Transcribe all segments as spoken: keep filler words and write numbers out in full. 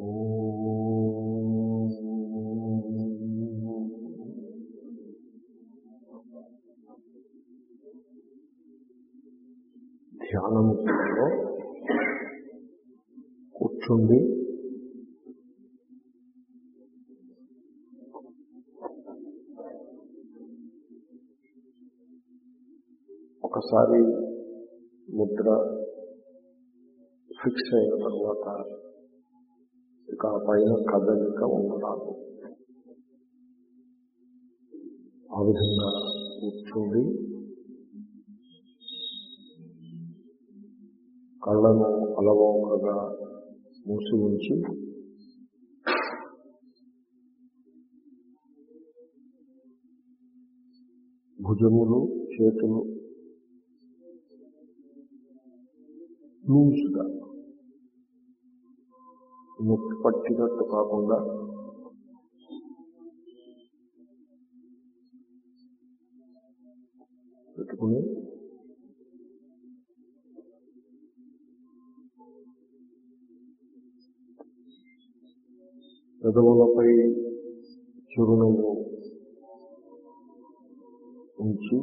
ధ్యానములో కూర్చుండి ఒకసారి ముద్ర ఫిక్స్ అయిన తర్వాత ఇక పైన కదలిక ఉండరాదు. ఆ విధంగా కూర్చుండి కళ్ళను అలవోకగా మూసి ఉంచి భుజములు చేతులు లూజ్గా నొప్పి పట్టినట్టు కాకుండా పెట్టుకుని పెదవులపై చిరునవ్వు ఉంచి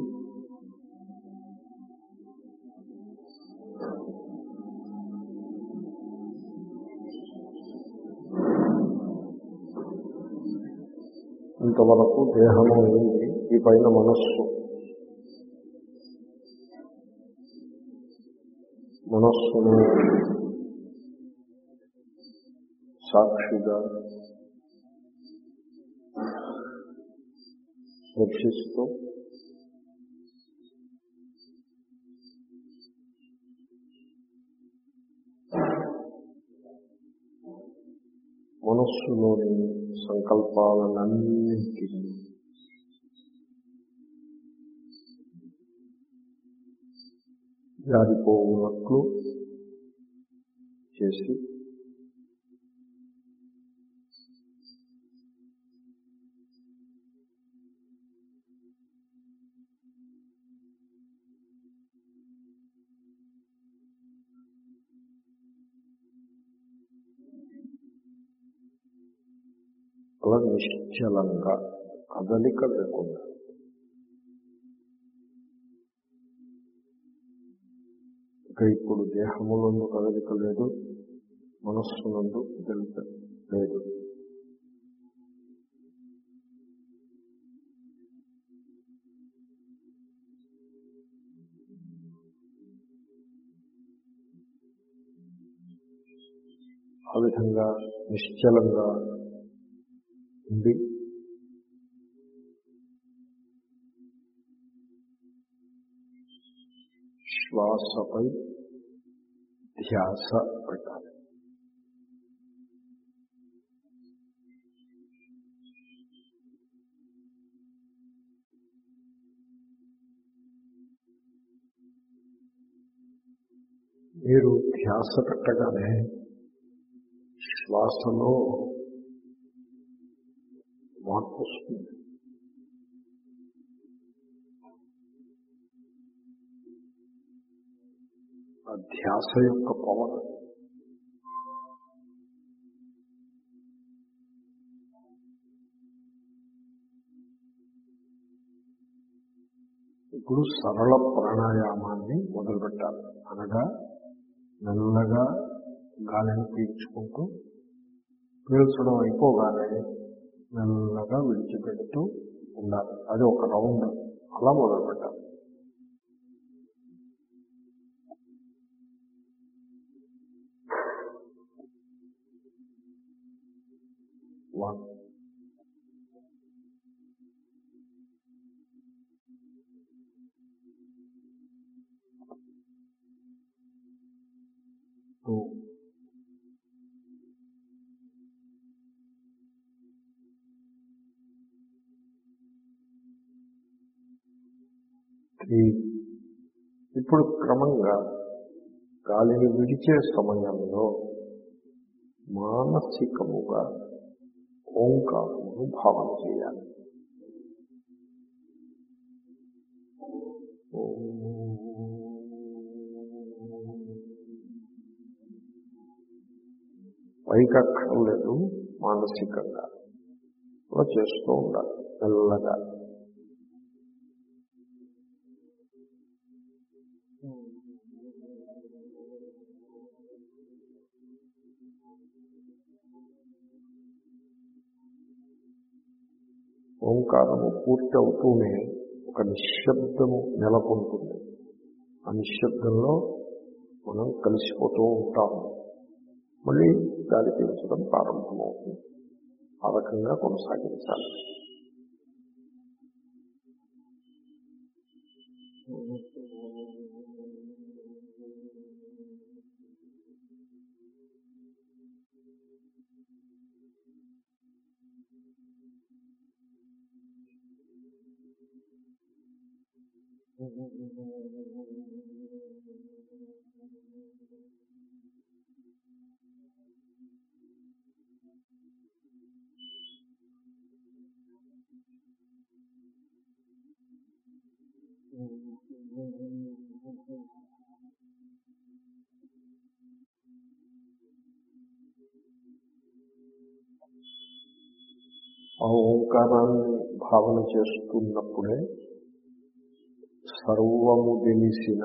ఇంతవరకు దేహము అయింది, ఈ పైన మనస్సు మనస్సును సాక్షిగా దర్శిస్తూ మనస్సులోని సంకల్పాలన్నింటినీ జారిపోవునట్లు చేసి అలా నిశ్చలంగా కదలిక లేకుండా ఇక ఇప్పుడు దేహమునందు కదలిక లేదు, మనస్సునందు కదలిక లేదు. ఆ విధంగా నిశ్చలంగా ఉండి శ్వాసపై ధ్యాస పెట్టాలి. మీరు ధ్యాస పెట్టగానే శ్వాసలో మార్పు వస్తుంది. ఆ ధ్యాస యొక్క పవర్ ఇప్పుడు సరళ ప్రాణాయామాన్ని మొదలుపెట్టాలి. అనగా మెల్లగా గాలిని పీల్చుకుంటూ పీల్చడం అయిపోగానే మెల్లగా విడిచిపెడుతూ ఉండాలి. అది ఒక రౌండ్ అలా మొదలుపెట్టాలి. One two three. ఇప్పుడు క్రమంగా గాలిని విడిచే సమయంలో మానసికముగా ఓంకారమును భావన చేయాలి. పైకి అక్కర్లేదు, మానసికంగా అలా చేస్తూ ఉండాలి మెల్లగా. ఓంకారము పూర్తి అవుతూనే ఒక నిశ్శబ్దము నెలకొంటుంది. ఆ నిశ్శబ్దంలో మనం కలిసిపోతూ ఉంటాము. మళ్ళీ గాలి పీల్చడం ప్రారంభమవుతుంది. ఆ రకంగా కొనసాగించాలి. ఆ ఓంకారాన్ని భావన చేస్తున్నప్పుడే సర్వము తెలిసిన,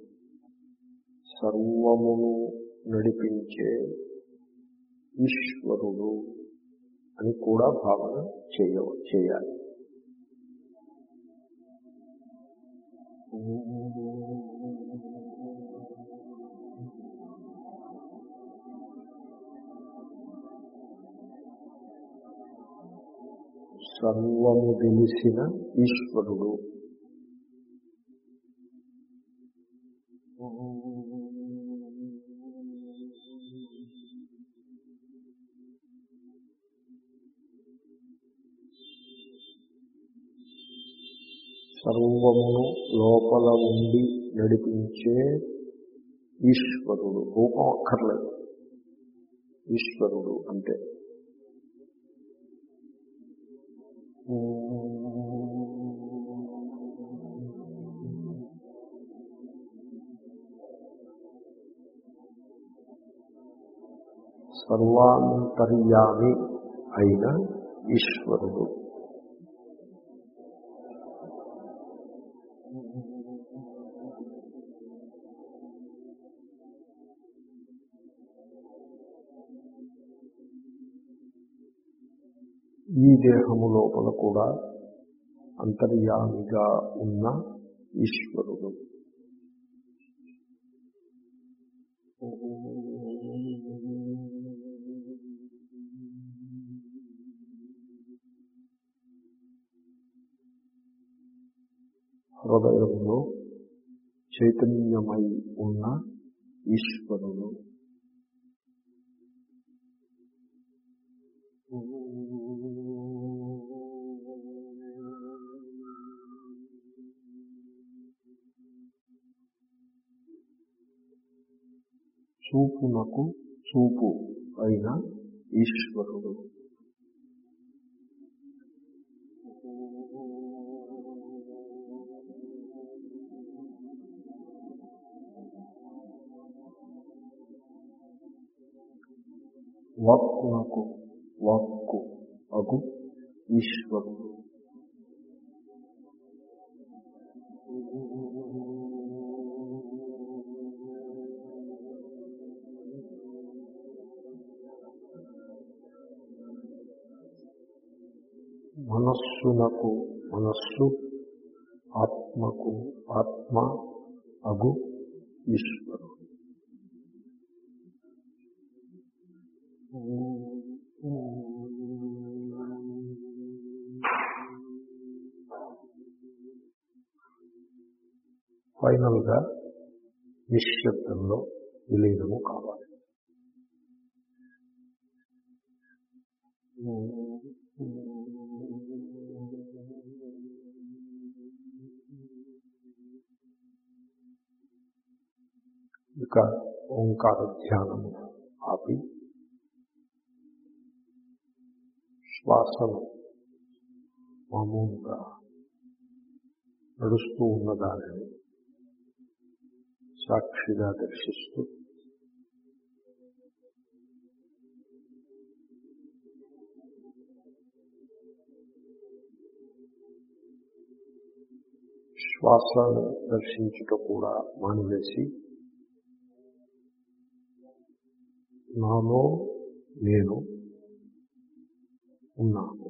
సర్వమును నడిపించే ఈశ్వరుడు అని కూడా భావన చేయ చేయాలి. సర్వము తెలిసిన ఈశ్వరుడు. సర్వమును లోపల ఉండి నడిపించే ఈశ్వరుడు. రూపం అక్కర్లేదు, ఈశ్వరుడు అంటే. సర్వాంతర్యామి అయిన ఈశ్వరుడు. ఈ దేహము లోపల కూడా అంతర్యామిగా ఉన్న ఈశ్వరుడు. హృదయంలో చైతన్యమై ఉన్న ఈశ్వరుడు. చూపునకు చూపు అయిన ఈశ్వరుడు. వాక్కునకు వాక్కు అగు ఈశ్వరుడు. మనస్సునకు మనస్సు, ఆత్మకు ఆత్మ అగు ఈశ్వరుడు. ఫైనల్ గా నిశ్శబ్దంలో విలీనము కావాలి. ఇక ఓంకార ధ్యానము ఆపి శ్వాసను మామూలుగా నడుస్తూ ఉన్నదానిని సాక్షిగా దర్శిస్తూ శ్వాసను దర్శించుట కూడా మానివేసి నాలో నేను ఉన్నాను.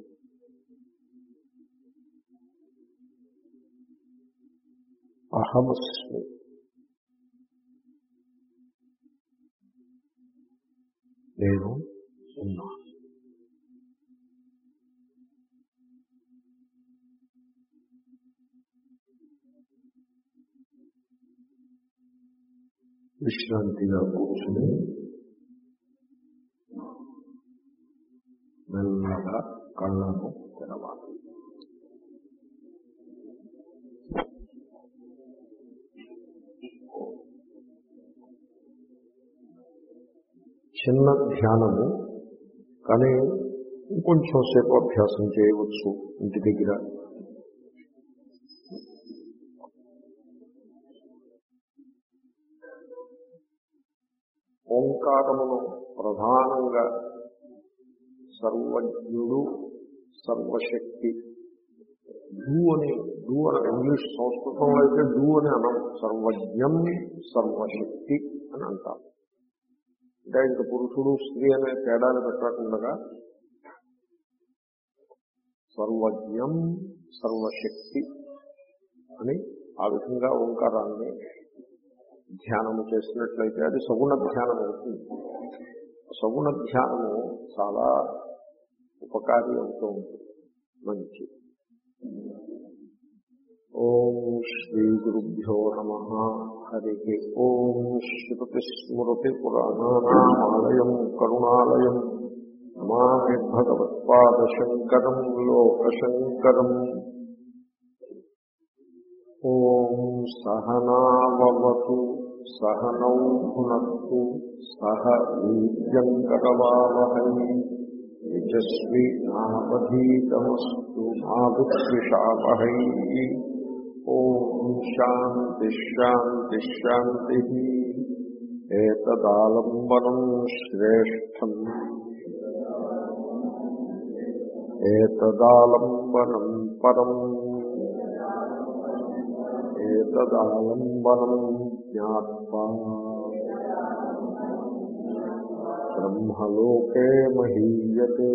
అహమస్మి. నేను ఉన్నాను. విశ్రాంతిగా కూర్చుని మెల్లగా కళ్ళను తెరవాలి. చిన్న ధ్యానము, కానీ ఇంకొంచెం సేపు అభ్యాసం చేయవచ్చు ఇంటి దగ్గర. ఓంకారమును ప్రధానంగా సర్వజ్ఞుడు, సర్వశక్తి, డూ అని డూ అని ఇంగ్లీష్ సంస్కృతంలో అయితే డూ అని అనం, సర్వజ్ఞం సర్వశక్తి అని అంటాం. అంటే ఇంక పురుషుడు స్త్రీ అనే తేడాలు పెట్టకుండా సర్వజ్ఞం సర్వశక్తి అని ఆ విధంగా ఓంకారాన్ని ధ్యానము చేసినట్లయితే అది సగుణ ధ్యానం అవుతుంది. సగుణ ధ్యానము చాలా ఉపకారి అవుతూ ఉంటుంది. మంచి. ఓం శ్రీ గురుభ్యో నమః. హరి ఓం. శ్రుతి స్మృతి పురాణానామాలయం కరుణాలయం నమామి భగవత్పాదశంకరం లోకశంకరం. ఓం సహనావవతు సహనౌ భునక్తు సహ వీర్యంకరవావహై తేజస్వినావధీతమస్తు మా విద్విషావహై. ఓం శాంతి శాంతి శాంతి. ఏతదాలంబనం శ్రేష్టం ఏతదాలంబనం పరం ఏతదాలంబనం జ్ఞాత్వా బ్రహ్మలోకే మహీయతే.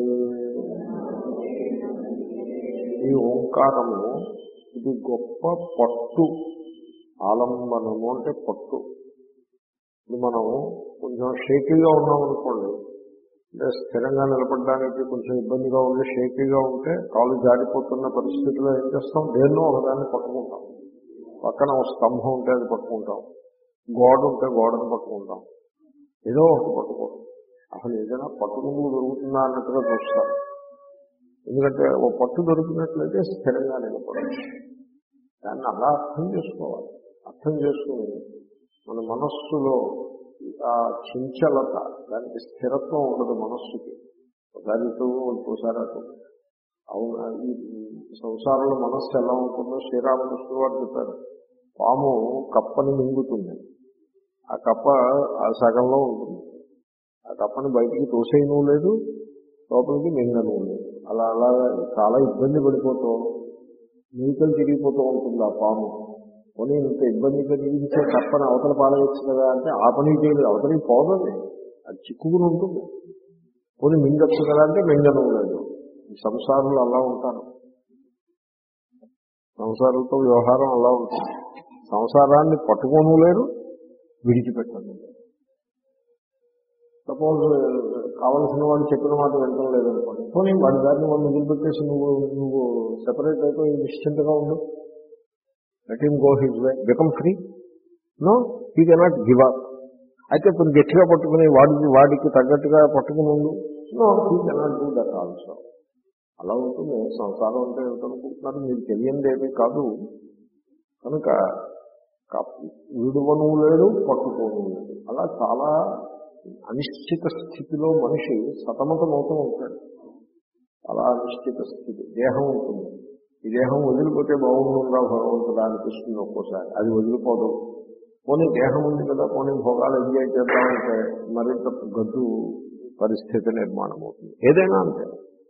ఈ ఓంకారము ఇది గొప్ప పట్టు. ఆలంబనము అంటే పట్టు. ఇప్పుడు మనం కొంచెం షేకీగా ఉన్నామనుకోండి, అంటే స్థిరంగా నిలబడడానికి కొంచెం ఇబ్బందిగా ఉండి షేకీగా ఉంటే కాలు జారిపోతున్న పరిస్థితిలో ఏం చేస్తాం? దేన్నో ఒకదాన్ని పట్టుకుంటాం. పక్కన ఒక స్తంభం ఉంటే అది పట్టుకుంటాం, గోడ ఉంటే గోడను పట్టుకుంటాం, ఏదో ఒకటి పట్టుకోవడం. అసలు ఏదైనా పట్టుకుంటూ దొరుకుతుందా అన్నట్టుగా చూస్తాం. ఎందుకంటే ఓ పట్టు దొరికినట్లయితే స్థిరంగా నిలబడచ్చు. దాన్ని అలా అర్థం చేసుకోవాలి. అర్థం చేసుకుని మన మనస్సులో ఆ చంచలత, దానికి స్థిరత్వం ఉండదు మనస్సుకి. ఒకసారి ఇటు ఇంకోసారి అటు. అవునా, ఈ సంసారంలో మనస్సు ఎలా ఉంటుందో శ్రీరామకృష్ణుడు వారు చెప్పారు. పాము కప్పని మింగుతుంది, ఆ కప్ప ఆ సగంలో ఉంటుంది. ఆ కప్పని బయటికి తోసేయను లేదు, లోపలికి మింగను లేదు. అలా అలా చాలా ఇబ్బంది పడిపోతూ నీకలు తిరిగిపోతూ ఉంటుంది ఆ పాము. కొని ఇంత ఇబ్బంది కలిగించే కప్పని అవతల పాలవచ్చు కదా అంటే ఆ పని చేయలేదు, అవతలికి పోదండి, అది చిక్కుకుని ఉంటుంది. కొని మింగచ్చు కదా అంటే మింగను లేదు. సంసారులు అలా ఉంటారు. సంసారాలతో వ్యవహారం అలా ఉంటుంది. సంసారాన్ని పట్టుకోను లేరు, విడిచిపెట్టను లేదు. సపోజ్ కావలసిన వాళ్ళు చెప్పిన మాట వింటం లేదనుకోండి, పోనీ వాడి దాన్ని వాళ్ళు వదిలిపెట్టేసి నువ్వు నువ్వు సెపరేట్ అయిపోయి నిశ్చింతగా ఉండు. Let him go his way, become free. No, he cannot give up. అయితే కొన్ని గట్టిగా పట్టుకుని వాడికి వాడికి తగ్గట్టుగా పట్టుకుని ఉండు. No, he cannot do that also. అలా ఉంటుంది. సంసారం అంటే ఏమిటనుకుంటున్నారు? మీరు తెలియంది ఏమీ కాదు. కనుక విడువను లేడు, పట్టుకోను లేదు. అలా చాలా అనిశ్చిత స్థితిలో మనిషి సతమతమవుతూ ఉంటాడు. చాలా అనిశ్చిత స్థితి. దేహం ఉంటుంది. ఈ దేహం వదిలిపోతే బాగుంటుందా భగవంతుడా అనిపిస్తుంది ఒక్కోసారి. అది వదిలిపోదు. పోనీ దేహం ఉంది కదా, పోనీ భోగాలు ఎంజాయ్ చేద్దామంటే మరింత గడ్డు పరిస్థితి నిర్మాణం అవుతుంది. ఏదైనా అంతే.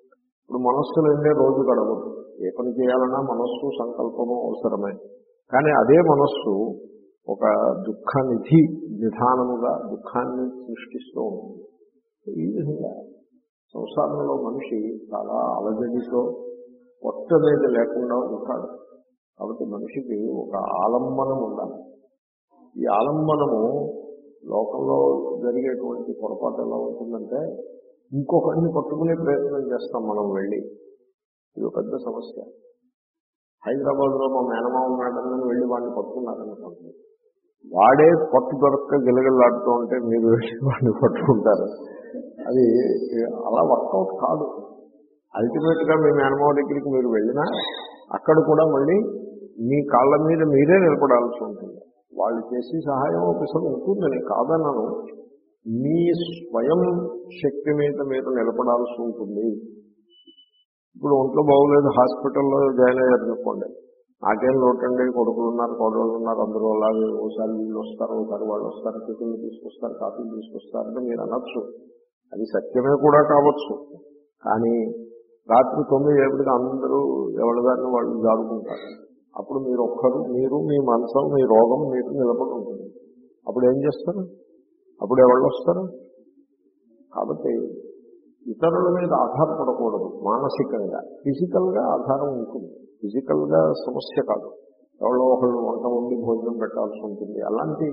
ఇప్పుడు మనస్సు లేదే రోజు గడవదు. ఏ పని చేయాలన్నా మనస్సు సంకల్పము అవసరమే. కానీ అదే మనస్సు ఒక దుఃఖనిధి నిధానముగా దుఃఖాన్ని సృష్టిస్తూ ఉంటుంది. ఈ విధంగా సంసారంలో మనిషి చాలా అలజడితో పొట్ట మీద లేకుండా ఉంటాడు. కాబట్టి మనిషికి ఒక ఆలంబనం ఉండాలి. ఈ ఆలంబనము లోకంలో జరిగేటువంటి పొరపాటు ఎలా ఉంటుందంటే ఇంకొకరిని పట్టుకునే ప్రయత్నం చేస్తాం మనం వెళ్ళి. ఇది ఒక పెద్ద సమస్య. హైదరాబాద్లో మా మేనమా ఉన్నాడని వెళ్ళి వాడిని పట్టుకున్నారనుకోండి, వాడే పట్టు దొరక్క గిలగిలాడుతూ ఉంటే మీరు వెళ్ళి వాడిని పట్టుకుంటారు. అది అలా వర్కౌట్ కాదు. అల్టిమేట్గా మీ మేనమావ దగ్గరికి మీరు వెళ్ళినా అక్కడ కూడా మళ్ళీ మీ కాళ్ళ మీద మీరే నిలబడాల్సి ఉంటుంది. వాళ్ళు చేసి సహాయం ఒకసారి ఉంటుందని కాదన్నాను, మీ స్వయం శక్తి మీద మీరు నిలబడాల్సి ఉంటుంది. ఇప్పుడు ఒంట్లో బాగోలేదు, హాస్పిటల్లో జాయిన్ అయ్యారనుకోండి, నాకేం లోటండి, కొడుకులు ఉన్నారు, కోడళ్ళు ఉన్నారు, అందరూ అలాగే ఓసారి వీళ్ళు వస్తారు, ఒకసారి వాళ్ళు వస్తారు, టిఫిన్లు తీసుకొస్తారు, కాఫీలు తీసుకొస్తారంటే మీరు అనొచ్చు. అది సత్యమే కూడా కావచ్చు. కానీ రాత్రి తొమ్మిది ఏపటికి అందరూ ఎవరి దాన్ని వాళ్ళు జారుకుంటారు. అప్పుడు మీరు ఒక్కరు, మీరు మీ మనసు, మీ రోగం మీకు నిలబడి ఉంటుంది. అప్పుడు ఏం చేస్తారు? అప్పుడు ఎవరు వస్తారు? కాబట్టి ఇతరుల మీద ఆధారపడకూడదు. మానసికంగా, ఫిజికల్గా ఆధారం ఉంటుంది. ఫిజికల్గా సమస్య కాదు. ఎవరో ఒకళ్ళు వంట వండి భోజనం పెట్టాల్సి ఉంటుంది. అలాంటి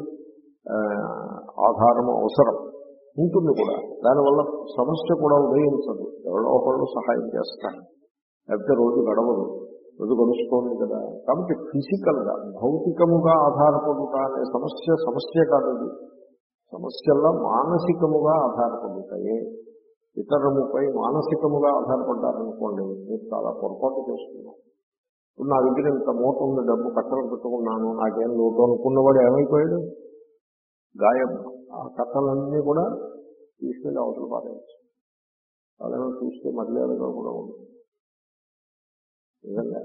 ఆధారం అవసరం ఉంటుంది కూడా. దానివల్ల సమస్య కూడా ఉదయించదు. ఎవరో ఒకళ్ళు సహాయం చేస్తారు. లేకపోతే రోజు గడవదు, రోజు గడుస్తోంది కదా. కాబట్టి ఫిజికల్గా, భౌతికముగా ఆధారపడుట అనే సమస్య సమస్య కాదు. సమస్యల్లో మానసికముగా ఆధారపడుతాయి. ఇతరులపై మానసికముగా ఆధారపడ్డారనుకోండి, మీరు చాలా పొరపాటు చేస్తున్నారు. ఇప్పుడు నా దగ్గర ఇంత మూట ఉంది, డబ్బు కట్టలు పెట్టుకున్నాను, నాకేం లోటు అనుకున్నవాడు ఏమైపోయాడు? గాయం. ఆ కట్టలన్నీ కూడా తీసుకెళ్ళి అవసరం పారేయచ్చు. వాళ్ళేమో చూస్తే మర్యాదగా కూడా ఉంది. నిజంగా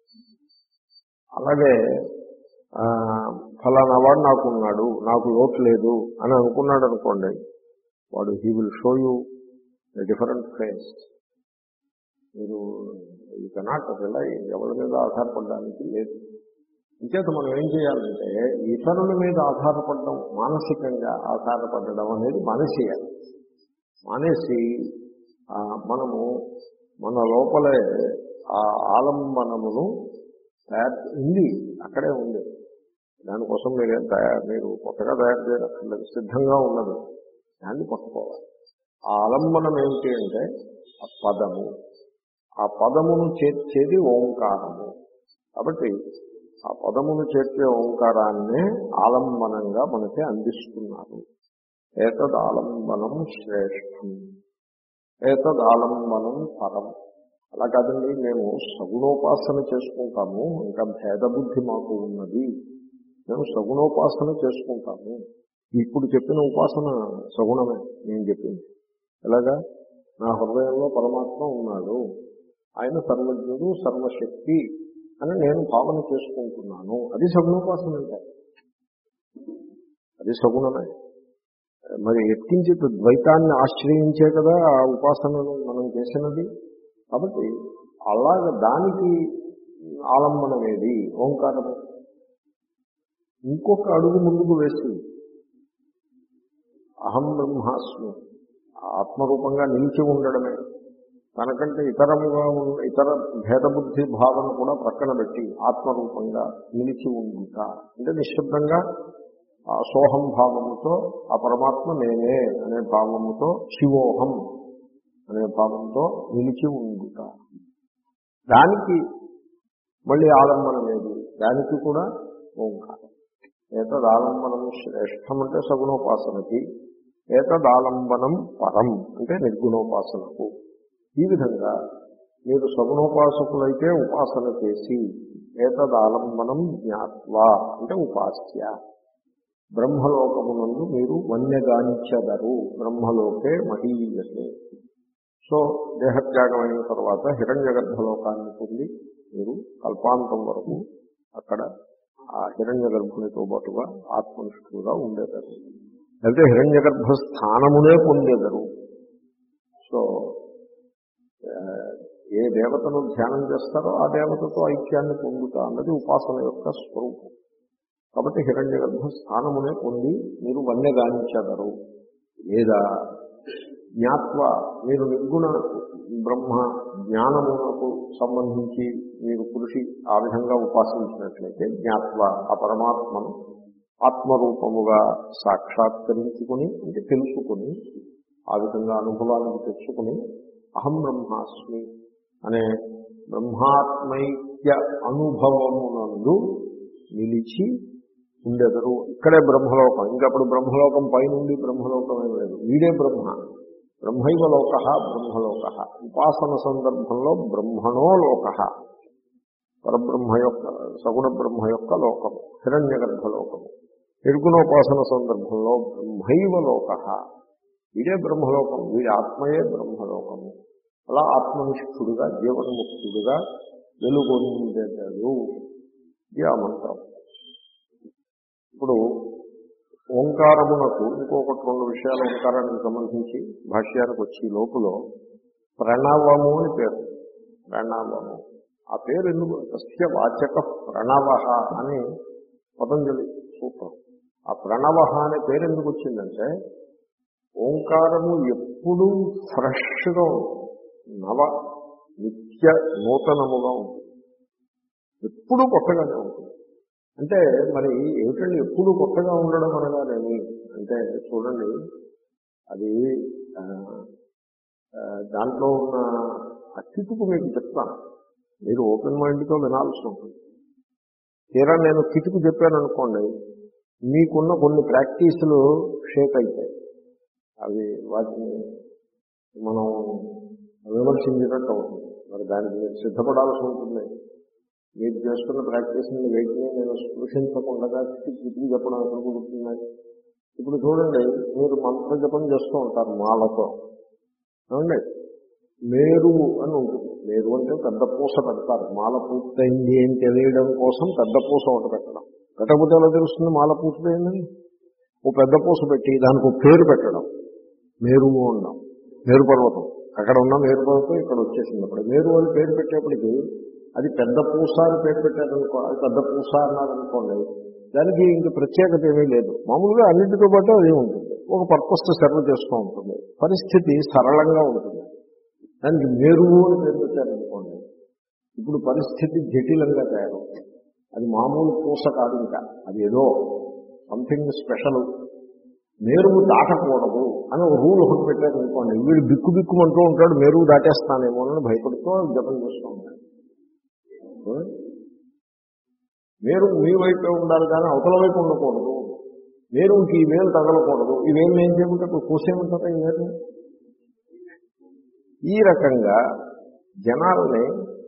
అలాగే ఫలానా వాడు నాకు ఉన్నాడు, నాకు లోటు లేదు అని అనుకున్నాడు అనుకోండి, వాడు he will show you a different face. మీరు యూ కెనాట్ రిలై, ఎవరి మీద ఆధారపడడానికి లేదు. ఇంకేత మనం ఏం చేయాలంటే ఇతరుల మీద ఆధారపడడం, మానసికంగా ఆధారపడడం అనేది మానేసేయాలి. మానేసి మనము మన లోపలే ఆ ఆలంబనమును తయారు ఉంది, అక్కడే ఉంది. దానికోసం మీరేం తయారు మీరు కొత్తగా తయారు చేయడం సిద్ధంగా ఉన్నది, దాన్ని పట్టుకోవాలి. ఆ ఆలంబనం ఏమిటి అంటే ఆ పదము. ఆ పదమును చేర్చేది ఓంకారము. కాబట్టి ఆ పదమును చేర్చే ఓంకారాన్నే ఆలంబనంగా మనకి అందిస్తున్నారు. ఏతద్ ఆలంబనం శ్రేష్టం, ఏతద్ ఆలంబనం పరం. అలా కాదండి, మేము సగుణోపాసన చేసుకుంటాము, ఇంకా భేదబుద్ధి మాకు ఉన్నది, మేము సగుణోపాసన చేసుకుంటాము. ఇప్పుడు చెప్పిన ఉపాసన సగుణమే. నేను చెప్పింది ఎలాగా, నా హృదయంలో పరమాత్మ ఉన్నాడు, ఆయన సర్వజ్ఞుడు సర్వశక్తి అని నేను భావన చేసుకుంటున్నాను, అది సగుణోపాసన అంటే. అది సగుణమే. మరి ఎత్కించిత్ ద్వైతాన్ని ఆశ్రయించే కదా ఆ ఉపాసనను మనం చేసినది. కాబట్టి అలాగ దానికి ఆలంబనమేది ఓంకారము. ఇంకొక అడుగు ముందుకు వేసి అహం బ్రహ్మాస్మి ఆత్మరూపంగా నిలిచి ఉండడమే, తనకంటే ఇతరముగా ఇతర భేదబుద్ధి భావన కూడా ప్రక్కన పెట్టి ఆత్మరూపంగా నిలిచి ఉండుట అంటే నిశ్శబ్దంగా ఆ సోహం భావముతో ఆ పరమాత్మ నేనే అనే భావముతో, శివోహం అనే భావంతో నిలిచి ఉండుట. దానికి మళ్ళీ ఆలంబనం ఏది? దానికి కూడా ఓంకారం. ఏతదాలంబనం శ్రేష్టం అంటే సగుణోపాసనకి, ఏతదాలంబనం పరం అంటే నిర్గుణోపాసనకు. ఈ విధంగా మీరు సగుణోపాసకులైతే ఉపాసన చేసి ఏతదాలంబనం జ్ఞాత్వా అంటే ఉపాస్య, బ్రహ్మలోకమునందు మీరు వన్యగాంచెదరు, బ్రహ్మలోకే మహీయతే. సో దేహత్యాగం అయిన తర్వాత హిరణ్య గర్భలోకాన్ని పొంది మీరు కల్పాంతం వరకు అక్కడ ఆ హిరణ్య గర్భునితో పాటుగా ఆత్మనిష్ఠులుగా ఉండేదారు, అయితే హిరణ్య గర్భ స్థానమునే పొందేదరు. సో ఏ దేవతను ధ్యానం చేస్తారో ఆ దేవతతో ఐక్యాన్ని పొందుతా అన్నది ఉపాసన యొక్క స్వరూపం. కాబట్టి హిరణ్యగర్భ స్థానమునే పొంది మీరు వన్నె గానించగలరు. లేదా జ్ఞాత్వ మీరు నిర్గుణ బ్రహ్మ జ్ఞానమునకు సంబంధించి మీరు కృషి ఆ విధంగా ఉపాసించినట్లయితే జ్ఞాత్వ ఆ పరమాత్మను ఆత్మరూపముగా సాక్షాత్కరించుకుని అంటే తెలుసుకుని ఆ విధంగా అనుభవానికి తెచ్చుకుని అహం బ్రహ్మాస్మి అనే బ్రహ్మాత్మైక్య అనుభవమునందు నిలిచి ఉండెదరు. ఇక్కడే బ్రహ్మలోకం. ఇంకప్పుడు బ్రహ్మలోకం పైనుండి బ్రహ్మలోకం ఏం లేదు. వీడే బ్రహ్మ. బ్రహ్మైవ లోక బ్రహ్మలోక. ఉపాసన సందర్భంలో బ్రహ్మణో లోక, పరబ్రహ్మ యొక్క సగుణ బ్రహ్మ యొక్క లోకము హిరణ్యగర్భలోకము. నిర్గుణోపాసన సందర్భంలో బ్రహ్మైవ లోక, వీడే బ్రహ్మలోకం, వీడి ఆత్మయే బ్రహ్మలోకము. అలా ఆత్మనిష్ఠుడుగా జీవన్ముక్తుడుగా వెలుగొందెదడు. ఇది ఆ మంత్రం. ఇప్పుడు ఓంకారమునకు ఇంకొకటి రెండు విషయాలు ఓంకారానికి సంబంధించి భాష్యానికి వచ్చి లోపల ప్రణవము అని పేరు. ప్రణవము ఆ పేరు ఎందుకు? సస్య వాచక ప్రణవ అని పతంజలి సూత్రం. ఆ ప్రణవ అనే పేరు ఎందుకు వచ్చిందంటే ఓంకారము ఎప్పుడూ ఫ్రెష్గా ఉంటుంది, నవ నిత్య నూతనముగా ఉంటుంది, ఎప్పుడూ కొత్తగానే ఉంటుంది. అంటే మరి ఏమిటండి ఎప్పుడు కొత్తగా ఉండడం అనగానేమి అంటే చూడండి, అది దాంట్లో ఉన్న ఆ కిటుకు మీకు చెప్తాను, మీరు ఓపెన్ మైండ్తో వినాల్సి ఉంటుంది. తీరా నేను కిటుకు చెప్పాను అనుకోండి, మీకున్న కొన్ని ప్రాక్టీసులు షేక్ అవుతాయి. అవి వాటిని మనం విమర్శించినట్టు అవుతుంది. మరి దానికి మీరు సిద్ధపడాల్సి ఉంటుంది. మీరు చేస్తున్న ప్రాక్టీస్ని వెయిట్ని నేను స్పృశించకుండా కిటికీ చెప్పడం ఎక్కడ కుదురుతున్నాయి. ఇప్పుడు చూడండి, మీరు మంత్ర జపం చేస్తూ ఉంటారు మాలతో, ఏమండి మేరువు అని ఉంటుంది. మేరు అంటే పెద్ద పూస పెడతారు. మాల పూర్తయింది అని తెలియడం కోసం పెద్ద పూస ఒకటి పెట్టడం. పెట్టకపోతే ఎలా తెలుస్తుంది మాల పూర్తయిందని? ఓ పెద్ద పూస పెట్టి దానికి ఒక పేరు పెట్టడం, మేరువు ఉన్నాం, మేరు పర్వతం. అక్కడ ఉన్న మేరు పర్వతం ఇక్కడ వచ్చేసింది. అప్పుడు మేరు అని పేరు పెట్టేప్పటికీ అది పెద్ద పూస అని పేరు పెట్టారనుకో, అది పెద్ద పూస అన్నారనుకోండి, దానికి ఇంక ప్రత్యేకత ఏమీ లేదు. మామూలుగా అన్నింటితో పాటు అది ఉంటుంది, ఒక పర్పస్ సర్వ్ చేస్తూ ఉంటుంది, పరిస్థితి సరళంగా ఉంటుంది. దానికి మేరువు అని పేరు పెట్టారనుకోండి, ఇప్పుడు పరిస్థితి జటిలంగా తయారవుతుంది. అది మామూలు పూస కాదు, ఇంకా అది ఏదో సంథింగ్ స్పెషల్. మేరువు దాటకూడదు అని ఒక రూల్ ఒకటి పెట్టారనుకోండి, వీడు బిక్కు బిక్కుమంటూ ఉంటాడు, మేరువు దాటేస్తానేమో అని భయపడుతూ జపం చేస్తూ ఉంటాడు. మేరు మీ వైపే ఉండాలి కానీ అవతల వైపు ఉండకూడదు. మేరుకి ఈ వేలు తగలకూడదు. ఈ వేలు ఏం చేయమంటే ఇప్పుడు కూసేమంటారా ఈ వేలు? ఈ రకంగా జనాల్ని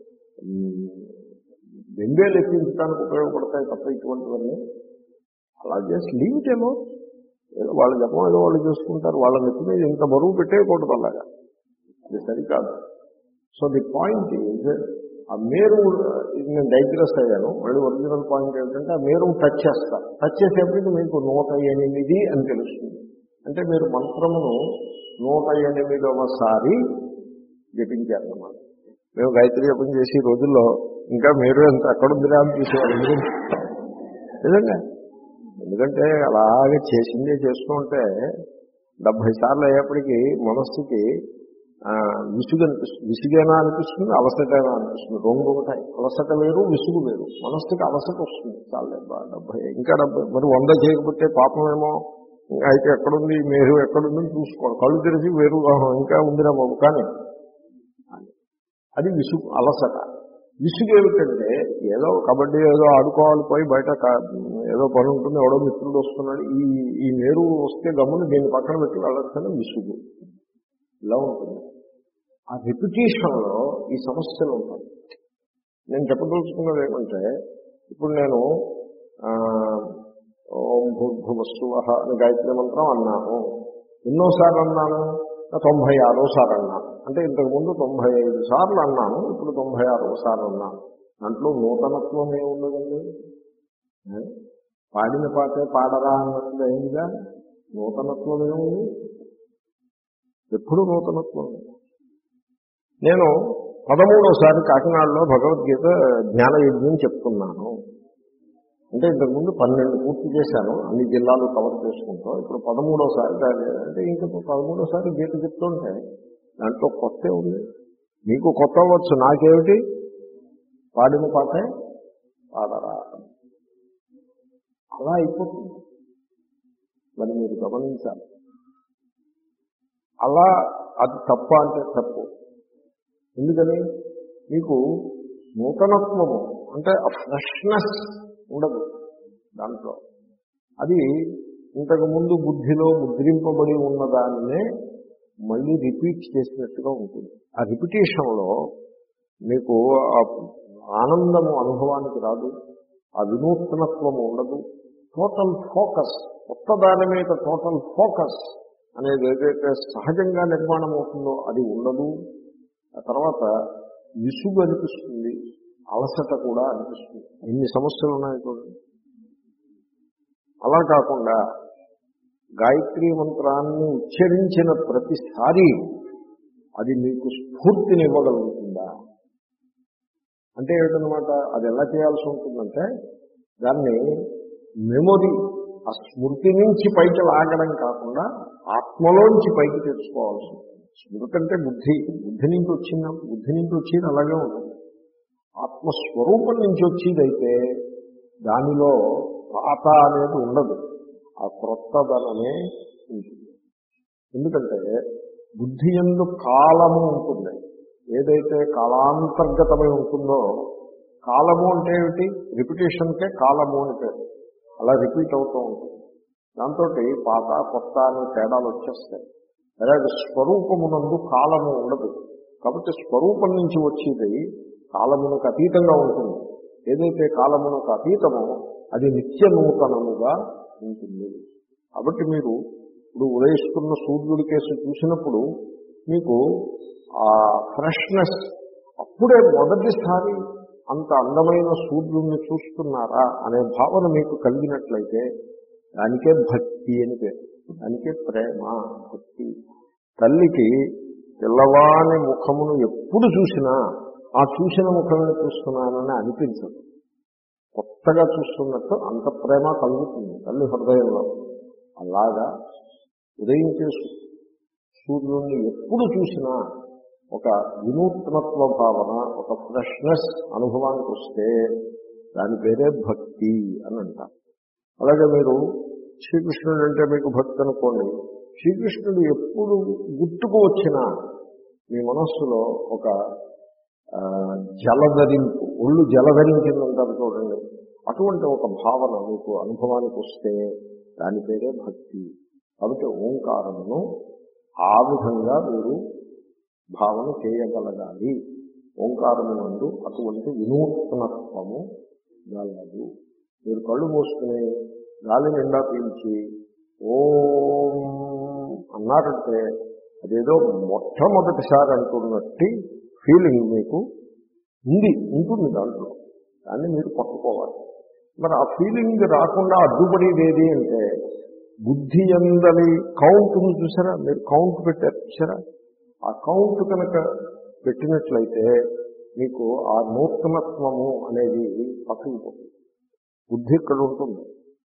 బెంబేలు ఎక్కించడానికి ఉపయోగపడతాయి తప్ప ఇటువంటివన్నీ అలా చేసి లీవిటేమో ఏదో వాళ్ళ జపం ఏదో వాళ్ళు చేసుకుంటారు. వాళ్ళ నెత్తి మీద ఇంత బరువు పెట్టేయకూడదు, అలాగా అది సరికాదు. సో ది పాయింట్ ఈజ్, ఆ మేరు నేను డైగ్రెస్ అయ్యాను. మళ్ళీ ఒరిజినల్ పాయింట్ ఏంటంటే ఆ మేరు టచ్ చేస్తారు. టచ్ చేసేప్పటికి మీకు నూట ఎనిమిది అని తెలుస్తుంది. అంటే మీరు మంత్రమును నూట ఎనిమిదవసారి జపించారన్నమాట. మేము గాయత్రి జపం చేసి రోజుల్లో ఇంకా మీరు ఎంత ఎక్కడుందిరా అని చూసేవారు. నిజంగా, ఎందుకంటే అలాగే చేసిందే చేస్తూ ఉంటే డెబ్భై సార్లు అయ్యేప్పటికీ మనస్సుకి విసుగు అనిపిస్తుంది. విసుగేనా అనిపిస్తుంది, అలసటైనా అనిపిస్తుంది. రెండు ఉంటాయి, అలసట వేరు, విసుగు వేరు. మనస్సుకి అలసట వస్తుంది. చాలా డెబ్బై ఇంకా డెబ్బై మరి వంద చేయకపోతే పాపమేమో. అయితే ఎక్కడుంది మీరు ఎక్కడుందని చూసుకోవాలి. కళ్ళు తెరిచి వేరు ఇంకా ఉందిరా బాబు. కానీ అది విసుగు, అలసట. విసుగు ఏమిటంటే ఏదో కబడ్డీ ఏదో ఆడుకోవాలి, పోయి బయట ఏదో పని ఉంటుంది, ఎవడో మిత్రుడు వస్తున్నాడు, ఈ ఈ మేరు వస్తే గమ్మును దీన్ని పక్కన పెట్టి వెళ్ళొచ్చని విసుగు. ఇలా ఉంటుంది. ఆ రిపిటేషన్లో ఈ సమస్యలు ఉంటాయి. నేను చెప్పదలుచుకున్నది ఏమంటే, ఇప్పుడు నేను ఓం భూర్భువస్సువః అని గాయత్రి మంత్రం అన్నాను. ఎన్నోసార్లు అన్నాను? తొంభై ఆరోసార్లు అన్నాను. అంటే ఇంతకుముందు తొంభై ఐదు సార్లు అన్నాను, ఇప్పుడు తొంభై ఆరోసార్లు అన్నాను. దాంట్లో నూతనత్వం ఏమున్నదండి? పాడిన పాటే పాడరా అన్నట్టు అయిందిగా. నూతనత్వం ఏముంది? ఎప్పుడు నూతనత్వం. నేను పదమూడోసారి కాకినాడలో భగవద్గీత జ్ఞాన యజ్ఞం చెప్తున్నాను. అంటే ఇంతకుముందు పన్నెండు పూర్తి చేశాను, అన్ని జిల్లాలు కవర్ చేసుకుంటాం. ఇప్పుడు పదమూడోసారి కాదు అంటే ఇంకా పదమూడోసారి గీత చెప్తుంటే దాంట్లో కొత్త ఉంది. మీకు కొత్త అవ్వచ్చు, నాకేమిటి, పాడిన పాటే పాడరా, అలా అయిపోతుంది. మరి మీరు గమనించాలి. అలా అది తప్ప అంటే తప్పు. ఎందుకని? మీకు నూతనత్వము అంటే ఆ ఫ్రెష్నెస్ ఉండదు దాంట్లో. అది ఇంతకుముందు బుద్ధిలో ముద్రింపబడి ఉన్నదాన్నే మళ్ళీ రిపీట్ చేసినట్టుగా ఉంటుంది. ఆ రిపిటేషన్లో మీకు ఆ ఆనందము అనుభవానికి రాదు, ఆ వినూత్నత్వము ఉండదు. టోటల్ ఫోకస్, కొత్త దాని మీద టోటల్ ఫోకస్ అనేది ఏదైతే సహజంగా నిర్మాణం అవుతుందో అది ఉండదు. ఆ తర్వాత విసుగు అనిపిస్తుంది, అలసట కూడా అనిపిస్తుంది. ఎన్ని సమస్యలు ఉన్నాయి చూడండి. అలా కాకుండా గాయత్రీ మంత్రాన్ని ఉచ్చరించిన ప్రతిసారి అది మీకు స్ఫూర్తిని ఇవ్వగలుగుతుందా అంటే ఏమిటనమాట? అది ఎలా చేయాల్సి ఉంటుందంటే దాన్ని మెమొరీ, ఆ స్మృతి నుంచి పైకి లాగడం కాకుండా ఆత్మలోంచి పైకి తెచ్చుకోవాల్సి ఉంటుంది. స్మృతి అంటే బుద్ధి, బుద్ధి నుంచి వచ్చిన బుద్ధి నుంచి వచ్చేది అలాగే ఉంటుంది. ఆత్మస్వరూపం నుంచి వచ్చేదైతే దానిలో పాత అనేది ఉండదు, ఆ క్రొత్తదనమే ఉంటుంది. ఎందుకంటే బుద్ధి యందు కాలము ఉంటుంది. ఏదైతే కాలాంతర్గతమై ఉంటుందో, కాలము అంటే ఏమిటి? రిపిటేషన్కే కాలము అని పేరు. అలా రిపీట్ అవుతూ ఉంటుంది. దాంతో పాత కొత్త అనే తేడాలు వచ్చేస్తాయి. అలాగే స్వరూపమునందు కాలము ఉండదు. కాబట్టి స్వరూపం నుంచి వచ్చేది కాలమునకు అతీతంగా ఉంటుంది. ఏదైతే కాలమునకు అతీతమో అది నిత్య నూతనముగా ఉంటుంది. కాబట్టి మీరు ఇప్పుడు ఉదయిస్తున్న సూర్యుడి కేసు చూసినప్పుడు మీకు ఆ ఫ్రెష్నెస్, అప్పుడే మొదటిసారి అంత అందమైన సూర్యుడిని చూస్తున్నారా అనే భావన మీకు కలిగినట్లయితే దానికే భక్తి అని పేరు, దానికే ప్రేమ, భక్తి. తల్లికి పిల్లవాని ముఖమును ఎప్పుడు చూసినా ఆ చూసిన ముఖమే చూస్తున్నానని అనిపించదు. కొత్తగా చూస్తున్నట్టు అంత ప్రేమ కలుగుతుంది తల్లి హృదయంలో. అలాగా ఉదయించే సూర్యుడిని ఎప్పుడు చూసినా ఒక వినూత్నత్వ భావన, ఒక ఫ్రెష్నెస్ అనుభవానికి వస్తే దాని పేరే భక్తి అని అంటారు. అలాగే మీరు శ్రీకృష్ణుడు అంటే మీకు భక్తి అనుకోండి. శ్రీకృష్ణుడు ఎప్పుడు గుర్తుకు వచ్చినా మీ మనస్సులో ఒక జలధరింపు, ఒళ్ళు జలధరించిందంటారు చూడండి, అటువంటి ఒక భావన మీకు అనుభవానికి వస్తే దాని పేరే భక్తి. కాబట్టి ఓంకారమును ఆ విధంగా మీరు భావన చేయగలగాలి. ఓంకారము నందు అటువంటి వినూత్నత్వము గలదు. మీరు కళ్ళు మూసుకుని గాలి నిండా పీల్చి ఓం అన్నారంటే అదేదో మొట్టమొదటిసారి అంటున్నట్టు ఫీలింగ్ మీకు ఉంది ఉంటుంది దాంట్లో. దాన్ని మీరు పట్టుకోవాలి. మరి ఆ ఫీలింగ్ రాకుండా అడ్డుపడేది ఏది అంటే బుద్ధి అందరి కౌంట్ను చూసారా, మీరు కౌంట్ పెట్టారు చూసారా, ఆ కౌంట్ కనుక పెట్టినట్లయితే మీకు ఆ నూతనత్వము అనేది పట్టుకుపోతుంది. బుద్ధి ఇక్కడ ఉంటుంది,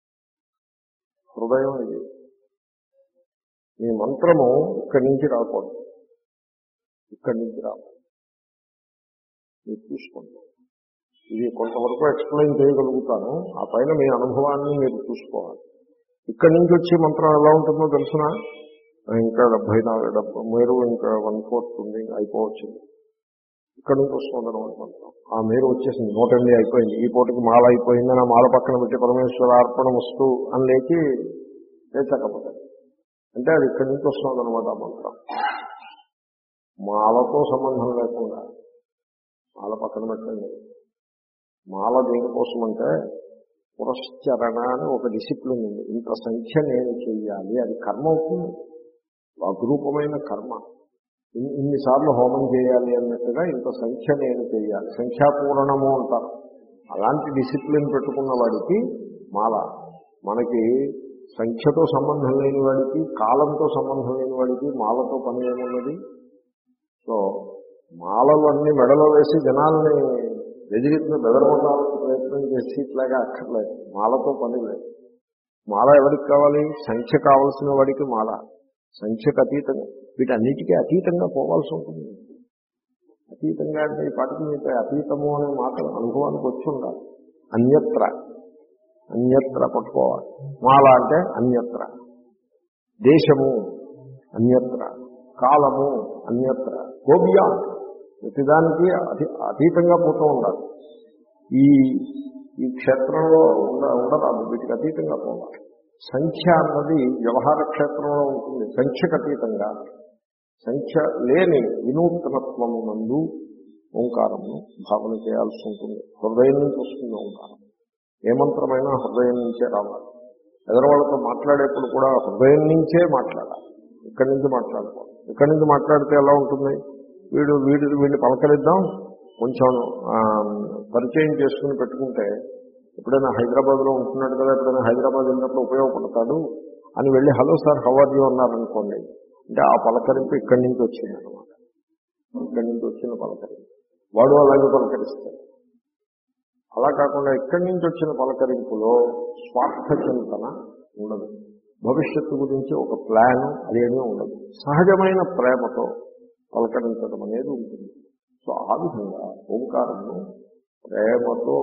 హృదయం ఇది. మీ మంత్రము ఇక్కడి నుంచి రాకూడదు, ఇక్కడి నుంచి రాకూడదు. మీరు చూసుకోండి. ఇది కొంతవరకు ఎక్స్ప్లెయిన్ చేయగలుగుతాను. ఆ పైన మీ అనుభవాన్ని మీరు చూసుకోవాలి. ఇక్కడి నుంచి వచ్చే మంత్రం ఎలా ఉంటుందో తెలుసునా? ఇంకా డెబ్బై నాలుగు డెబ్బై మీరు ఇంకా వన్ ఫోర్త్ ఉంది, అయిపోవచ్చు. ఇక్కడ నుంచి వస్తుందన్నమాట మంత్రం. ఆ మీరు వచ్చేసింది, నూట ఎనిమిది అయిపోయింది, ఈ పూటకి మాల అయిపోయిందని ఆ మాల పక్కన పెట్టి పరమేశ్వర అర్పణ వస్తూ అని లేచి లేచకపోతాయి. అంటే అది ఇక్కడి నుంచి వస్తుందన్నమాట ఆ మంత్రం. మాలతో సంబంధం లేకుండా మాల పక్కన పెట్టండి. మాల దేనికోసం అంటే పురశ్చరణ అని ఒక డిసిప్లిన్ ఉంది. ఇంత సంఖ్య నేను చెయ్యాలి, అది కర్మ అవుతుంది, అగ్రూపమైన కర్మ. ఇన్నిసార్లు హోమం చేయాలి అన్నట్టుగా ఇంత సంఖ్య నేను చేయాలి, సంఖ్యాపూరణము అంటారు. అలాంటి డిసిప్లిన్ పెట్టుకున్న వాడికి మాల. మనకి సంఖ్యతో సంబంధం లేని వాడికి, కాలంతో సంబంధం లేని వాడికి మాలతో పని ఏమున్నది? సో మాలలు అన్ని మెడలో వేసి జనాల్ని బెదిరితో బెదరగొట్టాలని ప్రయత్నం చేసి ఇట్లాగా అక్కర్లేదు. మాలతో పని లేదు. మాల ఎవరికి కావాలి? సంఖ్య కావలసిన వాడికి మాల. సంఖ్యకు అతీతంగా, వీటన్నిటికీ అతీతంగా పోవాల్సి ఉంటుంది. అతీతంగా అంటే ఈ పాటికి మీకు అతీతము అనే మాట అనుభవానికి వచ్చి ఉండాలి. అన్యత్ర అన్యత్ర పట్టుకోవాలి. మాల అంటే అన్యత్ర, దేశము అన్యత్ర, కాలము అన్యత్ర, గోబియా ప్రతిదానికి అతి అతీతంగా పోతూ ఉండాలి. ఈ ఈ క్షేత్రంలో ఉండ ఉండరాదు, వీటికి అతీతంగా పోవాలి. సంఖ్య అన్నది వ్యవహార క్షేత్రంలో ఉంటుంది. సంఖ్యకు అతీతంగా, సంఖ్య లేని వినూత్నత్వము నందు ఓంకారము భావన చేయాల్సి ఉంటుంది. హృదయం నుంచి వస్తుంది ఓంకారం. ఏ మంత్రమైనా హృదయం నుంచే రావాలి. ఎదరవాళ్ళతో మాట్లాడేప్పుడు కూడా హృదయం నుంచే మాట్లాడాలి. ఇక్కడి నుంచి మాట్లాడుకోవాలి. ఇక్కడి నుంచి మాట్లాడితే ఎలా ఉంటుంది? వీడు వీడు వీడిని పలకరిద్దాం, కొంచెం పరిచయం చేసుకుని పెట్టుకుంటే ఎప్పుడైనా హైదరాబాద్లో ఉంటున్నాడు కదా, ఎప్పుడైనా హైదరాబాద్ వెళ్ళినప్పుడు ఉపయోగపడతాడు అని వెళ్ళి hello sir how are you అన్నారనుకోండి, అంటే ఆ పలకరింపు ఇక్కడి నుంచి వచ్చింది అనమాట. ఇక్కడి నుంచి వచ్చిన పలకరింపు వాడు అలాగే పలకరిస్తాడు. అలా కాకుండా ఇక్కడి నుంచి వచ్చిన పలకరింపులో స్వార్థ చింతన ఉండదు. భవిష్యత్తు గురించి ఒక ప్లాన్ అదేమీ ఉండదు. సహజమైన ప్రేమతో పలకరించడం అనేది ఉంటుంది. సో ఆ విధంగా ఓంకారము ప్రేమతో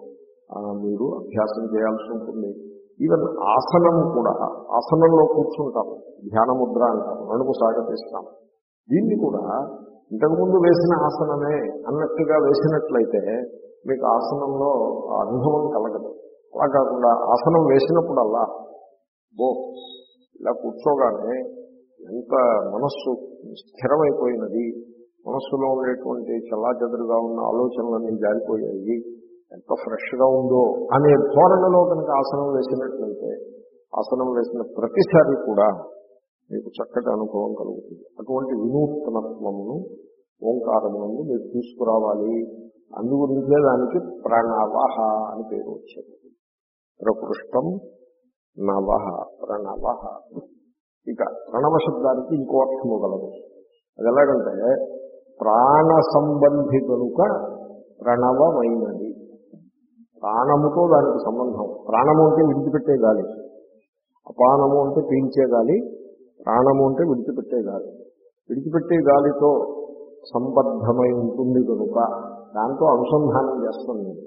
మీరు అభ్యాసం చేయాల్సి ఉంటుంది. ఈవెన్ ఆసనం కూడా, ఆసనంలో కూర్చుంటాము, ధ్యానముద్ర అంటాము, నడుము సాగతీస్తాం. దీన్ని కూడా ఇంతకుముందు వేసిన ఆసనమే అన్నట్టుగా వేసినట్లయితే మీకు ఆసనంలో అనుభవం కలగదు. అలా కాకుండా ఆసనం వేసినప్పుడల్లా బో ఇలా కూర్చోగానే ఎంత మనస్సు స్థిరమైపోయినది, మనస్సులో ఉండేటువంటి చల్లాచెదురుగా ఉన్న ఆలోచనలన్నీ జారిపోయాయి, ఎంత ఫ్రెష్గా ఉందో అనే ధోరణిలో కనుక ఆసనం వేసినట్లయితే ఆసనం వేసిన ప్రతిసారి కూడా మీకు చక్కటి అనుభవం కలుగుతుంది. అటువంటి వినూత్నత్వమును ఓంకారమునందు మీరు తీసుకురావాలి. అందుగురించే దానికి ప్రణవః అని పేరు వచ్చింది. ప్రకృష్టం నవః, ప్రణవః. ఇక ప్రణవ శబ్దానికి ఇంకో అర్థము గలదు. అది ఎలాగంటే ప్రాణ సంబంధి కనుక ప్రణవమైనది. ప్రాణముతో దానికి సంబంధం. ప్రాణము అంటే విడిచిపెట్టే గాలి, అపానము అంటే పీల్చే గాలి, ప్రాణము అంటే విడిచిపెట్టే గాలి. విడిచిపెట్టే గాలితో సంబద్ధమై ఉంటుంది కనుక దాంతో అనుసంధానం చేస్తాను నేను.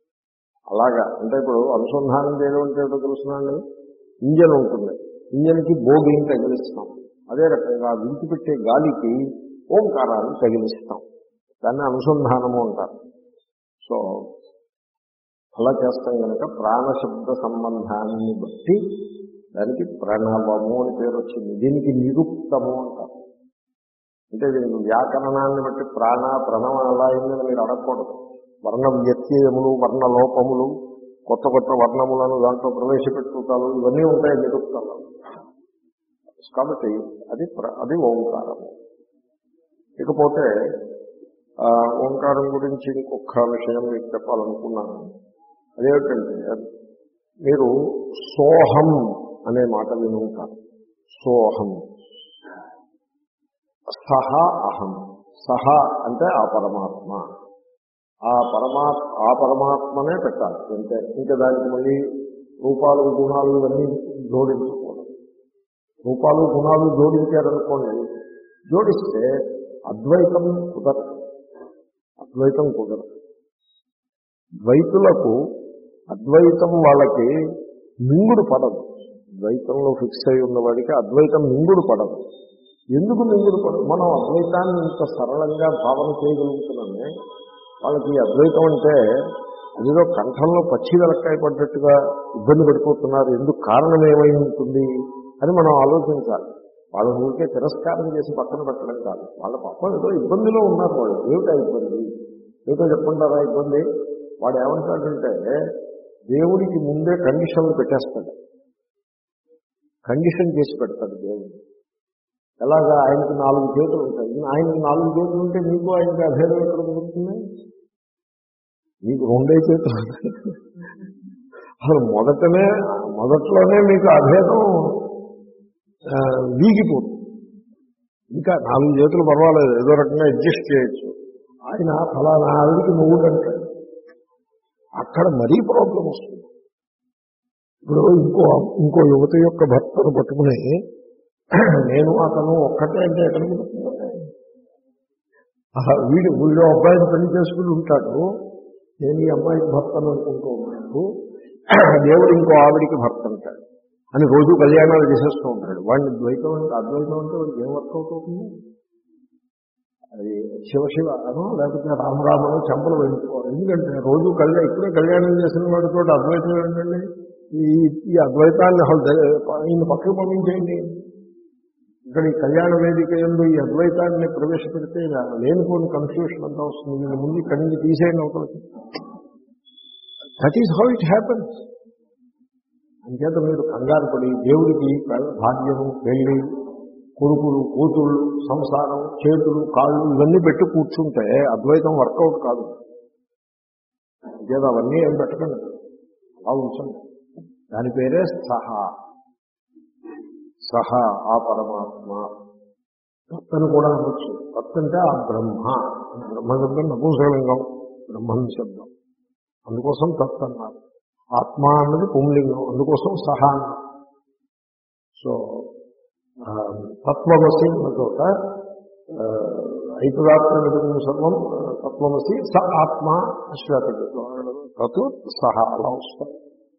అలాగా అంటే ఇప్పుడు అనుసంధానం చేయడం అంటే ఏదో తెలుసునండి, ఇంజన్ ఉంటుంది, ఇంజన్కి బోగిని తగిలిస్తాం. అదే రకంగా విడిచిపెట్టే గాలికి ఓంకారాన్ని తగిలిస్తాం. దాన్ని అనుసంధానము అంటారు. సో అలా చేస్తాం కనుక ప్రాణశబ్ద సంబంధాన్ని బట్టి దానికి ప్రణవము అని పేరు వచ్చింది. దీనికి నిరుక్తము అంటారు. అంటే దీనికి వ్యాకరణాన్ని బట్టి ప్రాణ ప్రణవ అలా అయిందని మీరు అడగకూడదు. వర్ణ వ్యత్యయములు, వర్ణ లోపములు, కొత్త కొత్త వర్ణములను దాంట్లో ప్రవేశపెట్టుతాలు, ఇవన్నీ ఉంటాయి నిరుక్తలు. కాబట్టి అది అది ఓంకారము. ఇకపోతే ఓంకారం గురించి ఇంకొక విషయం మీకు చెప్పాలనుకున్నాను. అదేమిటంటే మీరు సోహం అనే మాట విని ఉంటారు. సోహం, సహ అహం. సహ అంటే ఆ పరమాత్మ, ఆ పరమాత్మ ఆ పరమాత్మనే పెట్టాలి అంటే ఇంకా దానికి మళ్ళీ రూపాలు గుణాలు ఇవన్నీ జోడించకూడదు. రూపాలు గుణాలు జోడించారనుకోండి, జోడిస్తే అద్వైతం కుదరదు. అద్వైతం కుదరదు. ద్వైతులకు అద్వైతం వాళ్ళకి మింగుడు పడదు. ద్వైతంలో ఫిక్స్ అయి ఉన్నవాడికి అద్వైతం మింగుడు పడదు. ఎందుకు మింగుడు పడదు? మనం అద్వైతాన్ని ఇంత సరళంగా భావన చేయగలుగుతున్నామే. వాళ్ళకి అద్వైతం అంటే అదిలో కంఠంలో పచ్చి వెలక్కాయ పడ్డట్టుగా ఇబ్బంది పడిపోతున్నారు. ఎందుకు? కారణం ఏమై ఉంటుంది అని మనం ఆలోచించాలి. వాళ్ళ ఊరికే తిరస్కారం చేసి పక్కన పెట్టడం కాదు. వాళ్ళ పాపం ఏదో ఇబ్బందిలో ఉన్నారు. వాళ్ళు ఏమిటా ఇబ్బంది? ఏమిటో చెప్పుకుంటారా ఇబ్బంది? వాడు ఏమంటాడంటే దేవుడికి ముందే కండిషన్లు పెట్టేస్తాడు. కండిషన్ చేసి పెడతాడు దేవుడు. ఎలాగా? ఆయనకి నాలుగు చేతులు ఉంటాయి. ఆయనకి నాలుగు చేతులు ఉంటే మీకు ఆయనకి అభేదం ఎక్కడ కుదురుతుంది? మీకు రెండే చేతులు ఉంటాయి. అసలు మొదటనే మొదట్లోనే మీకు అభేదం వీగిపోతుంది. ఇంకా నాలుగు చేతులు పర్వాలేదు, ఏదో రకంగా అడ్జస్ట్ చేయొచ్చు. ఆయన ఫలానా ఆవిడికి మొగుడు అంటాడు. అక్కడ మరీ ప్రాబ్లం వస్తుంది. ఇప్పుడు ఇంకో ఇంకో యువత యొక్క భర్తను పట్టుకుని నేను అతను ఒక్కటే అంటే ఎక్కడ కుదురుతుందంటే, వీడు వీడు అబ్బాయిని పెళ్లి చేసుకుని ఉంటాడు, నేను ఈ అమ్మాయికి భర్తను అనుకుంటూ ఉన్నాడు, దేవుడు ఇంకో ఆవిడికి భర్త అంటాడు అని రోజు కళ్యాణాలు చేసేస్తూ ఉంటాడు. వాడిని ద్వైతం అంటే అద్వైతం అంటే వాడికి ఏం వర్కౌట్ అవుతుంది? అది శివశివ అనో లేకపోతే రామరామనో చెంపలు వేయించుకోవాలి. ఎందుకంటే రోజు కళ్యాణం ఇప్పుడే కళ్యాణం చేసిన వాడితో అద్వైతం ఏంటండి? ఈ ఈ అద్వైతాన్ని అసలు ఈయన పక్కకు పంపించేయండి. ఇక్కడ ఈ కళ్యాణ వేదిక ఎందు ఈ అద్వైతాన్ని ప్రవేశపెడితే లేనిపోని కన్ఫ్యూషన్ అంతా వస్తుంది. నేను ముందు ఇక్కడి నుంచి తీసేయండి అవుతుంది. That is how it happens. అంచేత మీరు కంగారు పడి దేవుడికి భాగ్యము, పెళ్లి, కొడుకులు, కూతుళ్ళు, సంసారం, చేతులు, కాళ్ళు ఇవన్నీ పెట్టి కూర్చుంటే అద్వైతం వర్కౌట్ కాదు. అంచేత అవన్నీ ఏం పెట్టకండి, అలా ఉంచండి. దాని పేరే సహా. సహా ఆ పరమాత్మ. తత్తను కూడా అనొచ్చు. తత్ అంటే ఆ బ్రహ్మ. బ్రహ్మ శబ్దం నపుంసకలింగం, బ్రహ్మం శబ్దం, అందుకోసం తత్ అన్నారు. ఆత్మ అన్నది పుంలింగం, అందుకోసం సహా అన్నారు. సో తత్వమసి అన్న చోట ఐపదాత్మ విధం సర్వం తత్వమసి స ఆత్మ శ్వేత తత్ సహా అలా వస్తాయి.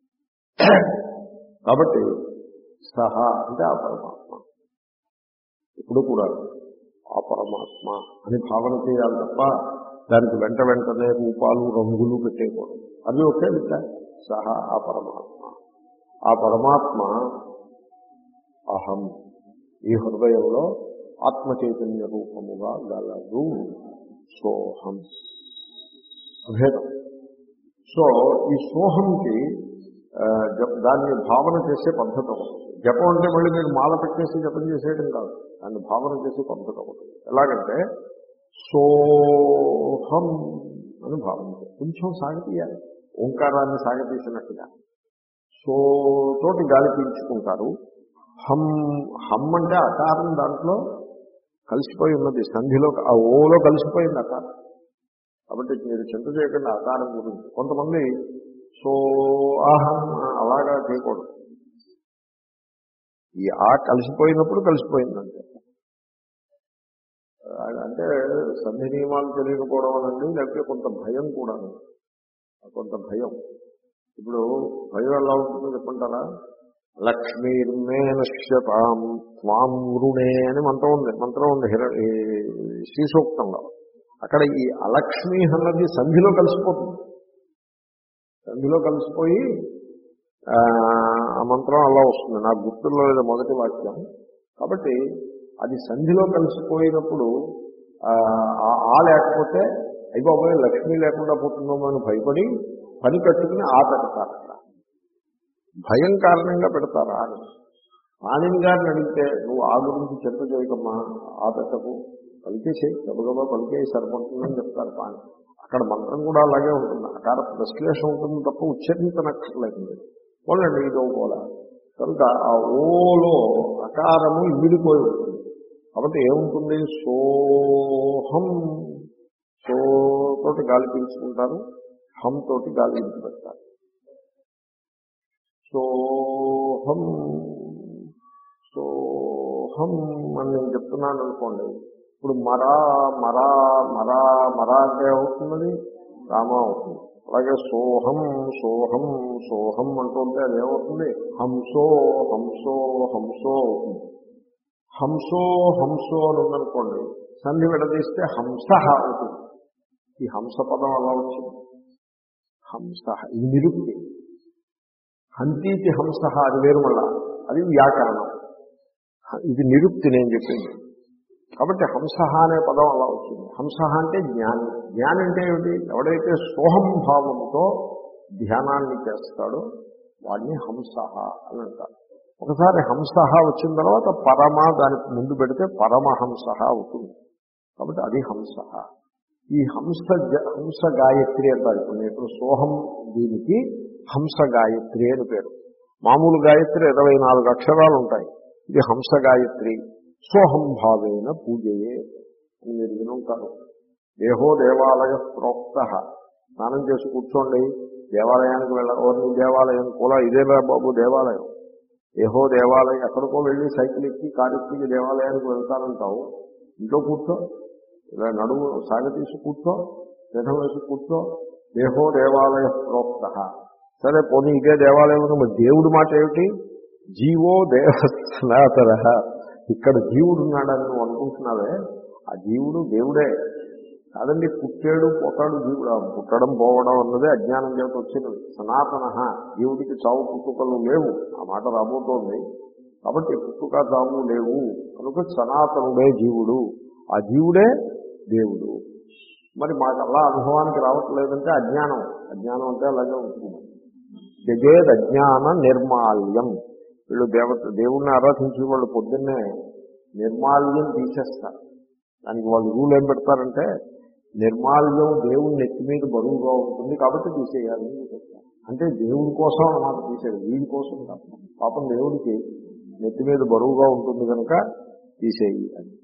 కాబట్టి సహా అంటే ఆ పరమాత్మ. ఇప్పుడు కూడా ఆ పరమాత్మ అని భావన చేయాలి తప్ప దానికి వెంట వెంటనే రూపాలు రంగులు పెట్టేయకూడదు. అది ఒకే విధంగా సహా ఆ పరమాత్మ. ఆ పరమాత్మ అహం ఈ హృదయంలో ఆత్మ చైతన్య రూపముగా గలదు. సోహం అభేదం. సో ఈ సోహంకి దాన్ని భావన చేసే పద్ధతి ఒకటి. జపం అంటే మళ్ళీ మీరు మాల పెట్టేసి జపం చేసేయడం కాదు, దాన్ని భావన చేసే పద్ధతి ఒకటి. ఎలాగంటే సోహం అని భావన చేయాలి. కొంచెం సాగతీయాలి, ఓంకారాన్ని సాగతీసినట్టుగా. సో తోటి గాలి పీల్చుకుంటారు. హమ్ హమ్ అంటే అకారం దాంట్లో కలిసిపోయి ఉన్నది, సంధిలో ఆ ఓలో కలిసిపోయింది అకారం. కాబట్టి మీరు చింత చేయకుండా అకారం గురించి. కొంతమంది సో ఆహం అలాగా చేయకూడదు. ఈ ఆ కలిసిపోయినప్పుడు కలిసిపోయిందంటే అంటే సంధి నియమాలు తెలియకపోవడం అనండి, లేకపోతే కొంత భయం కూడా, కొంత భయం. ఇప్పుడు భయం ఎలా ఉంటుందో చెప్పంటారా? లక్ష్మీర్మే నశ్యతాం త్వాం వృణే అని మంత్రం ఉంది మంత్రం ఉంది హిర శ్రీసూక్తంలో. అక్కడ ఈ అలక్ష్మి అన్నది సంధిలో కలిసిపోతుంది. సంధిలో కలిసిపోయి ఆ మంత్రం అలా వస్తుంది. నాకు గుర్తుల్లో లేదా మొదటి వాక్యం. కాబట్టి అది సంధిలో కలిసిపోయినప్పుడు ఆ లేకపోతే అయిపోయి లక్ష్మి లేకుండా పోతుందో అని భయపడి పని కట్టుకుని ఆ పెడతారు. భయం కారణంగా పెడతారా అని పాణిని గారిని అడిగితే, నువ్వు ఆ గురించి చింత చేయకమ్మా, ఆ పెట్టకు, పలికేసేయి, గబగబా పలికేసి సరిపడుతుందని చెప్తారు పాణి. అక్కడ మంత్రం కూడా అలాగే ఉంటుంది, అకార ప్రశ్లేషం ఉంటుంది తప్ప ఉచ్చరించనక్కర్లేదు. పోలండి ఇదో పోలా. కనుక ఆ ఓలో అకారము ఇమిడిపోయి ఉంటుంది. కాబట్టి ఏముంటుంది? సోహం. సో తోటి గాలి పీల్చుకుంటారు, హం తోటి గాలి విడిచిపెడతారు. సోహం సోహం అని నేను చెప్తున్నాను అనుకోండి. ఇప్పుడు మరా మరా మరా మరా అంటే అవుతున్నది రామ అవుతుంది. అలాగే సోహం సోహం సోహం అంటుంటే అదేమవుతుంది? హంసో హంసో హంసో అవుతుంది. హంసో హంసో అని ఉందనుకోండి, సంధి విడదీస్తే హంస అవుతుంది. ఈ హంస పదం అలా వచ్చింది. హంస ఇది నిరుక్తి. హంతీతి హంస అది వేరు, మళ్ళా అది వ్యాకరణం. ఇది నిరుక్తి నేను చెప్పింది. కాబట్టి హంస అనే పదం అలా వచ్చింది. హంస అంటే జ్ఞాని. జ్ఞాని అంటే ఏమిటి? ఎవడైతే సోహం భావంతో ధ్యానాన్ని చేస్తాడో వాడిని హంస అని అంటారు. ఒకసారి హంస వచ్చిన తర్వాత పరమ దానికి ముందు పెడితే పరమహంస అవుతుంది. కాబట్టి అది హంస. ఈ హంస హంస గాయత్రి అంటారు. ఇప్పుడు ఇప్పుడు సోహం దీనికి హంస గాయత్రి అని పేరు. మామూలు గాయత్రి ఇరవై నాలుగు అక్షరాలు ఉంటాయి. ఇది హంస గాయత్రి. సోహం భావేన పూజయే అని మీరు వినుంటారు. దేహో దేవాలయ ప్రోక్త. స్నానం చేసి కూర్చోండి, దేవాలయానికి వెళ్ళరు. నీ దేవాలయం కూడా ఇదేలా బాబు దేవాలయం. దేహో దేవాలయం, ఎక్కడికో వెళ్ళి సైకిల్ ఎక్కి కారు ఎక్కి దేవాలయానికి వెళ్తానంటావు. ఇంట్లో కూర్చో, ఇలా నడుము సాగతీసి కూర్చో, పీఠం వేసి కూర్చో. దేహో దేవాలయ ప్రోక్త. సరే పోనీ ఇదే దేవాలయం, మరి దేవుడి మాట ఏమిటి? జీవో దేవ సనాతన. ఇక్కడ జీవుడు ఉన్నాడని నువ్వు అనుకుంటున్నావే, ఆ జీవుడు దేవుడే కాదండి. పుట్టాడు పోతాడు జీవుడు. పుట్టడం పోవడం అన్నదే అజ్ఞానం చేత వచ్చినది. సనాతన, జీవుడికి చావు పుట్టుకలు లేవు, ఆ మాట రాబోతోంది. కాబట్టి పుట్టుక చావు లేవు కనుక సనాతనుడే జీవుడు, ఆ జీవుడే దేవుడు. మరి మాకు అలా అనుభవానికి రావట్లేదంటే అజ్ఞానం. అజ్ఞానం అంటే అలాగే ఉంటుంది. జగేద్ అజ్ఞాన నిర్మాల్యం. వీళ్ళు దేవత దేవుణ్ణి ఆరాధించే వాళ్ళు పొద్దున్నే నిర్మాల్యం తీసేస్తారు. దానికి వాళ్ళు రూల్ ఏం పెడతారంటే, నిర్మాల్యం దేవుని నెత్తి మీద బరువుగా ఉంటుంది కాబట్టి తీసేయాలని చెప్తారు. అంటే దేవుడి కోసం అన్నమాట తీసేది, వీడి కోసం కాదు. పాపం దేవుడికి నెత్తి మీద బరువుగా ఉంటుంది కనుక తీసేయి అని.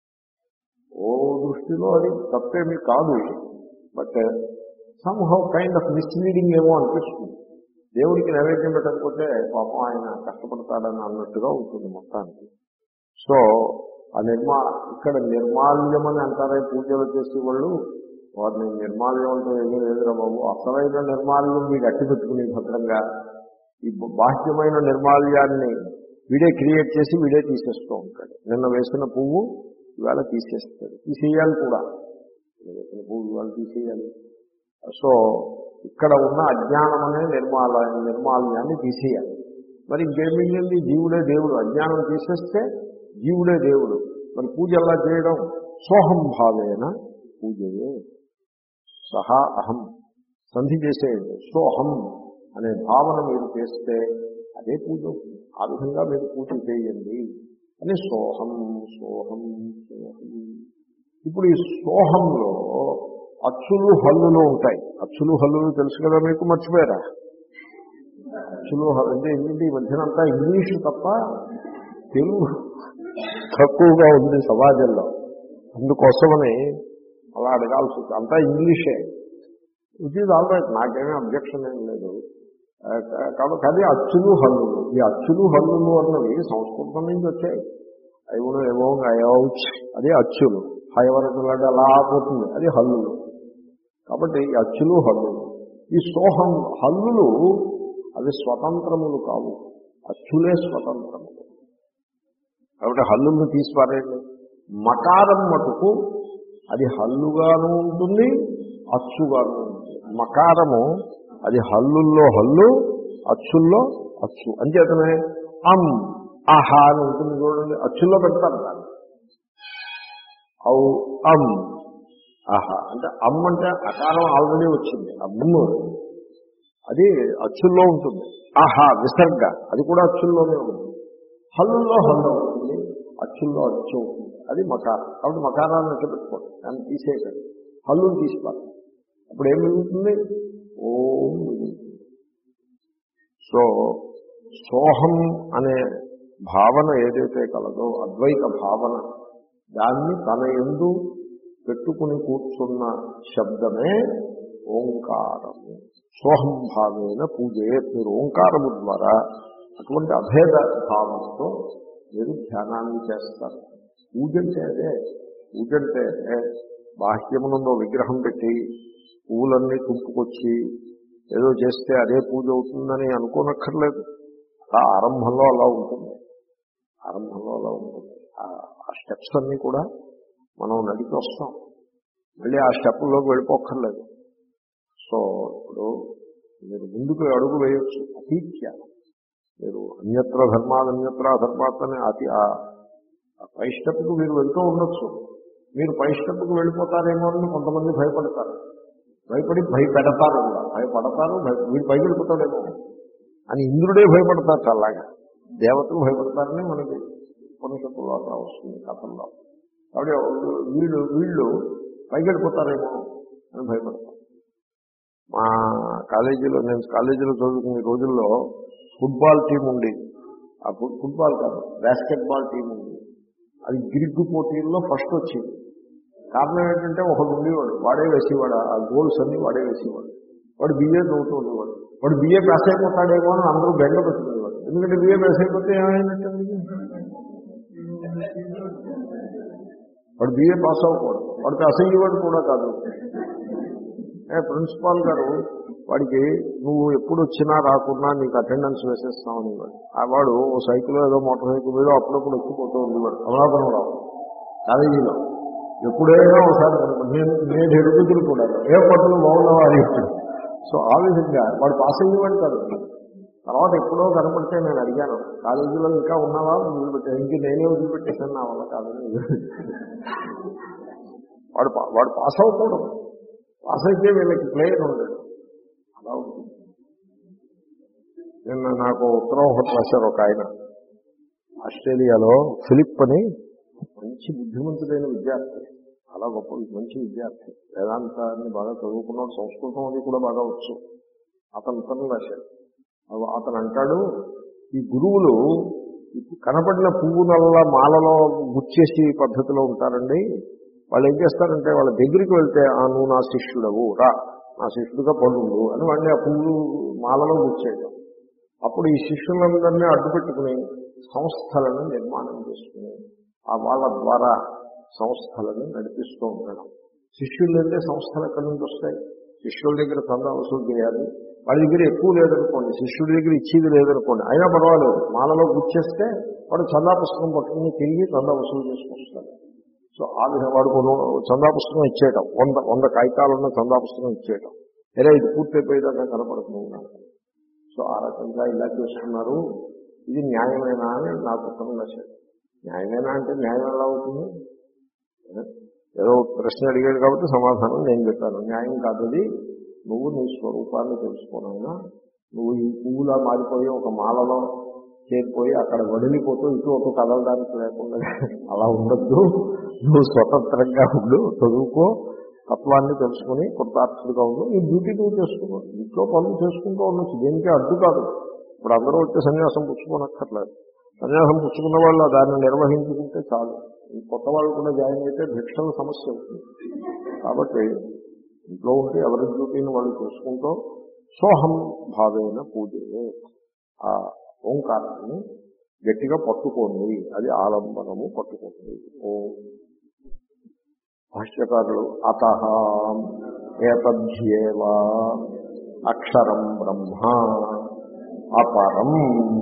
ఓ దృష్టిలో అది తప్పేమీ కాదు, but somehow kind of misleading ఏమో అనిపిస్తుంది. దేవుడికి నైవేద్యం పెట్టకపోతే పాపం ఆయన కష్టపడతాడని అన్నట్టుగా ఉంటుంది మొత్తానికి. సో ఆ నిర్మా ఇక్కడ నిర్మాల్యం అని అంటారే పూజలు చేసే వాళ్ళు, వారిని నిర్మాల్యం అంటే ఏమీ లేదురా బాబు. అసలైన నిర్మాల్యం వీడు అట్టి పెట్టుకుని భద్రంగా, ఈ బాహ్యమైన నిర్మాల్యాన్ని వీడే క్రియేట్ చేసి వీడే తీసేస్తూ ఉంటాడు. నిన్న వేసిన పువ్వు ఇవాళ తీసేస్తాడు, తీసేయాలి కూడా. వేసిన పువ్వు ఇవాళ తీసేయాలి. సో ఇక్కడ ఉన్న అజ్ఞానం అనే నిర్మాల నిర్మాల్యాన్ని తీసేయాలి. మరి ఇంకేమిటి? జీవుడే దేవుడు. అజ్ఞానం తీసేస్తే జీవుడే దేవుడు. మరి పూజ ఎలా చేయడం? సోహం భావేన పూజయే. సహా అహం సంధి చేసేయండి. సోహం అనే భావన మీరు చేస్తే అదే పూజ. ఆ విధంగా మీరు పూజ చేయండి అని సోహం సోహం సోహం. ఇప్పుడు ఈ సోహంలో అచ్చులు హల్లులు ఉంటాయి. అచ్చులు హల్లులు తెలుసు కదా మీకు, మర్చిపోయారా? అచ్చులు అంటే ఏంటంటే ఈ మధ్యనంతా ఇంగ్లీషు తప్ప తెలుగు తక్కువగా ఉంది సమాజంలో. అందుకోసమని అలా అడగాల్సి వస్తుంది. అంతా ఇంగ్లీషే. విచ్ ఈజ్ ఆల్ రైట్, నాకేమీ అబ్జెక్షన్ ఏం లేదు. కాబట్టి అది అచ్చులు హల్లులు. ఈ అచ్చులు హల్లులు అన్నవి సంస్కృతం నుంచి వచ్చాయి. అయినా ఏమో అయౌచ్ అది అచ్చులు, హైవరకు అలా పోతుంది, అది హల్లులు. కాబట్టి ఈ అచ్చులు హల్లులు. ఈ సోహం హల్లులు అవి స్వతంత్రములు కావు, అచ్చులే స్వతంత్రములు. కాబట్టి హల్లులను తీసిపారేయండి. మకారం మటుకు అది హల్లుగాను ఉంటుంది, అచ్చుగాను ఉంటుంది. మకారము అది హల్లుల్లో హల్లు, అచ్చుల్లో అచ్చు. అంచేతనే అం ఆహా అని ఉంటుంది చూడండి, అచ్చుల్లో పెడతారు దాన్ని. ఔ అం ఆహా అంటే అమ్ అంటే అకారం ఆల్రెడీ వచ్చింది. అమ్ము అది అచ్చుల్లో ఉంటుంది. ఆహా విసర్గ అది కూడా అచ్చుల్లోనే ఉంటుంది. హల్లుల్లో హల్లు ఉంటుంది, అచ్చుల్లో అచ్చు ఉంటుంది. అది మకారం. కాబట్టి మకారాన్ని ఎట్లా పెట్టుకోండి, దాన్ని తీసేయకండి, హల్లుని తీసిపారు. అప్పుడు ఏం మిగులుతుంది? ఓం మిగులుతుంది. సో సోహం అనే భావన ఏదైతే కలదో, అద్వైత భావన, దాన్ని తన యందు పెట్టుకుని కూర్చున్న శబ్దమే ఓంకారము. సోహం భావేన పూజయే. మీరు ఓంకారము ద్వారా అటువంటి అభేద భావంతో మీరు ధ్యానాన్ని చేస్తారు. పూజ అంటే అదే. పూజ అంటే బాహ్యమునంలో విగ్రహం పెట్టి పువ్వులన్నీ తుంపుకొచ్చి ఏదో చేస్తే అదే పూజ అవుతుందని అనుకోనక్కర్లేదు. అలా ఆరంభంలో అలా ఉంటుంది. ఆరంభంలో అలా ఉంటుంది. ఆ స్టెప్స్ అన్నీ కూడా మనం నడిచి వస్తాం. మళ్ళీ ఆ స్టెప్లోకి వెళ్ళిపోక్కర్లేదు. సో ఇప్పుడు మీరు ముందుకు అడుగు వేయొచ్చు. అతీత్య మీరు అన్యత్ర ధర్మాలు అన్యత్ర అధర్మాతనే అతి ఆ పై స్టెప్కు మీరు వెళ్తూ ఉండొచ్చు. మీరు పై స్టెప్కు వెళ్ళిపోతారేమో అని కొంతమంది భయపడతారు. భయపడి భయపెడతారు కూడా. భయపడతారు, వీడు పైకి వెళ్ళిపోతాడేమో అని ఇంద్రుడే భయపడతారు. అలాగా దేవతలు భయపడతారని మనకి ఉపనిషత్తులో అలా వస్తుంది కథల్లో. కాబట్టి వీళ్ళు వీళ్ళు పైకి వెళ్ళిపోతారేమో అని భయపడతారు. మా కాలేజీలో నేను కాలేజీలో చదువుకునే రోజుల్లో ఫుట్బాల్ టీం ఉండేది. ఆ ఫుట్బాల్ కాదు, బాస్కెట్బాల్ టీం ఉంది. అది గ్రిగ్ పోటీల్లో ఫస్ట్ వచ్చింది. కారణం ఏంటంటే ఒకడు ఉండేవాడు, వాడే వేసేవాడు, ఆ గోల్స్ అన్ని వాడే వేసేవాడు. వాడు బిఏ చదువుతూ ఉండేవాడు. వాడు బిఏ పాస్ అయిపోతాడేమో అని అందరూ బెంగ పెట్టుకునేవాడు. ఎందుకంటే బిఏ పాస్ అయిపోతే ఏమైనట్టండి, వాడు బిఏ పాస్ అవ్వకూడదు, వాడు పాస్ అయ్యేవాడు కూడా కాదు. ప్రిన్సిపాల్ గారు వాడికి నువ్వు ఎప్పుడు వచ్చినా రాకున్నా నీకు అటెండెన్స్ వేసేస్తామని వాడు. ఆ వాడు ఓ సైకిల్ ఏదో మోటార్ సైకిల్ మీద అప్పుడప్పుడు ఎక్కిపోతూ ఉండేవాడు అమలాపురంరావు కాలేజీలో. ఎప్పుడైనా ఒకసారి నేను నేను ఎడుగుతులు కూడా ఏ పట్టులు బాగున్నావా అని చెప్పాడు. సో ఆ విధంగా వాడు పాస్ అయ్యేవాడు కాదు. తర్వాత ఎప్పుడో కనపడితే నేను అడిగాను, కాలేజీలో ఇంకా ఉన్నావా వదిలిపెట్టాను, ఇంక నేనే వదిలిపెట్టేసాను నా వల్ల కాదని. వాడు వాడు పాస్ అవ్వకూడదు, పాస్ అయితే వీళ్ళకి ప్లేయర్ ఉండడు. అలా ఉంటుంది. నిన్న నాకు ఉత్తరం ఒకటి రాశారు ఒక ఆయన, ఆస్ట్రేలియాలో ఫిలిప్ అని మంచి బుద్ధిమంతుడైన విద్యార్థి, చాలా గొప్ప మంచి విద్యార్థి, వేదాంతాన్ని బాగా చదువుకున్నాడు, సంస్కృతం అది కూడా బాగా వచ్చు. అతను ఉత్తరం రాశాడు. అతను అంటాడు, ఈ గురువులు కనపడిన పువ్వు నల్ల మాలలో గుచ్చేసి పద్ధతిలో ఉంటారండి. వాళ్ళు ఏం చేస్తారంటే వాళ్ళ దగ్గరికి వెళ్తే ఆ నువ్వు నా శిష్యుడవు రా, నా శిష్యుడిగా పడుండు అని వాడిని ఆ పువ్వులు మాలలో గుచ్చేయడం. అప్పుడు ఈ శిష్యులందరినీ అడ్డు పెట్టుకుని సంస్థలను నిర్మాణం చేసుకుని ఆ వాళ్ళ ద్వారా సంస్థలను నడిపిస్తూ ఉండడం. శిష్యులు అంటే సంస్థలు ఎక్కడి నుంచి వస్తాయి? శిష్యుల దగ్గర చందా వసూలు చేయాలి. వాళ్ళ దగ్గర ఎక్కువ లేదనుకోండి, శిష్యుడి దగ్గర ఇచ్చేది లేదనుకోండి, అయినా పర్వాలేదు, మాలలో గుచ్చేస్తే వాడు చందా పుస్తకం పట్టుకుని తిరిగి చందా వసూలు చేసుకొస్తాడు. సో ఆ విధంగా వాడు కొన్ని చందా పుస్తకం ఇచ్చేయటం, వంద వంద కాగితాలు ఉన్న చందా పుస్తకం ఇచ్చేయటం, లేదా ఇది పూర్తయిపోయేదాకా కనపడుతున్నాను. సో ఆ రకంగా ఇలా చేస్తున్నారు, ఇది న్యాయమేనా అని నాకు ఉత్తరం రాశాడు. న్యాయమేనా అంటే న్యాయం ఎలా అవుతుంది? ఏదో ప్రశ్న అడిగాడు కాబట్టి సమాధానం నేను చెప్పాను. న్యాయం కాదది, నువ్వు నీ స్వరూపాన్ని తెలుసుకోనైనా నువ్వు ఈ పువ్వులా మారిపోయి ఒక మాలలో చేరిపోయి అక్కడ వదిలిపోతూ ఇటు ఒక కదలడానికి లేకుండా అలా ఉండద్దు. నువ్వు స్వతంత్రంగా ఉండు, చదువుకో, తత్వాన్ని తెలుసుకుని కృతార్థుడిగా ఉండు, ఈ డ్యూటీ నువ్వు చేసుకున్నావు, ఇంట్లో పనులు చేసుకుంటూ ఉండొచ్చు, దేనికే అడ్డు కాదు. ఇప్పుడు అందరూ వచ్చే సన్యాసం పుచ్చుకోనక్కర్లేదు. సన్యాసం పుచ్చుకున్న వాళ్ళు దాన్ని నిర్వహించుకుంటే చాలు. కొత్త వాళ్ళు కూడా జాయిన్ అయితే భిక్షల సమస్య అవుతుంది. కాబట్టి ఇంట్లో ఉంటే ఎవరి డ్యూటీని వాళ్ళు చూసుకుంటూ సోహం భావేన పూజే, ఆ ఓంకారాన్ని గట్టిగా పట్టుకోండి, అది ఆలంబనము పట్టుకోండి. ఓం భాష్యకారులు అతః ఏతద్ధ్యేవ అక్షరం బ్రహ్మ అపరం.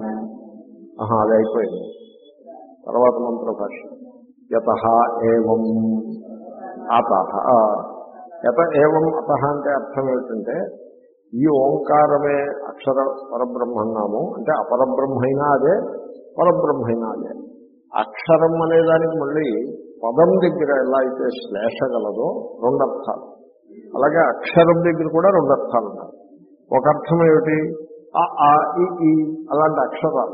అది అయిపోయింది. తర్వాత మంత్ర భాష్యం. యతః ఏవం అతః. యత ఏవం అతః అంటే అర్థం ఏమిటంటే ఈ ఓంకారమే అక్షర పరబ్రహ్మన్నాము అంటే అపరబ్రహ్మైనా అదే, పరబ్రహ్మైనా అదే. అక్షరం అనేదానికి మళ్ళీ పదం దగ్గర ఎలా అయితే శ్లేష గలదో రెండు అర్థాలు, అలాగే అక్షరం దగ్గర కూడా రెండు అర్థాలు ఉన్నాయి. ఒక అర్థం ఏమిటి? ఆ ఆ ఈ ఈ అలాంటి అక్షరాలు,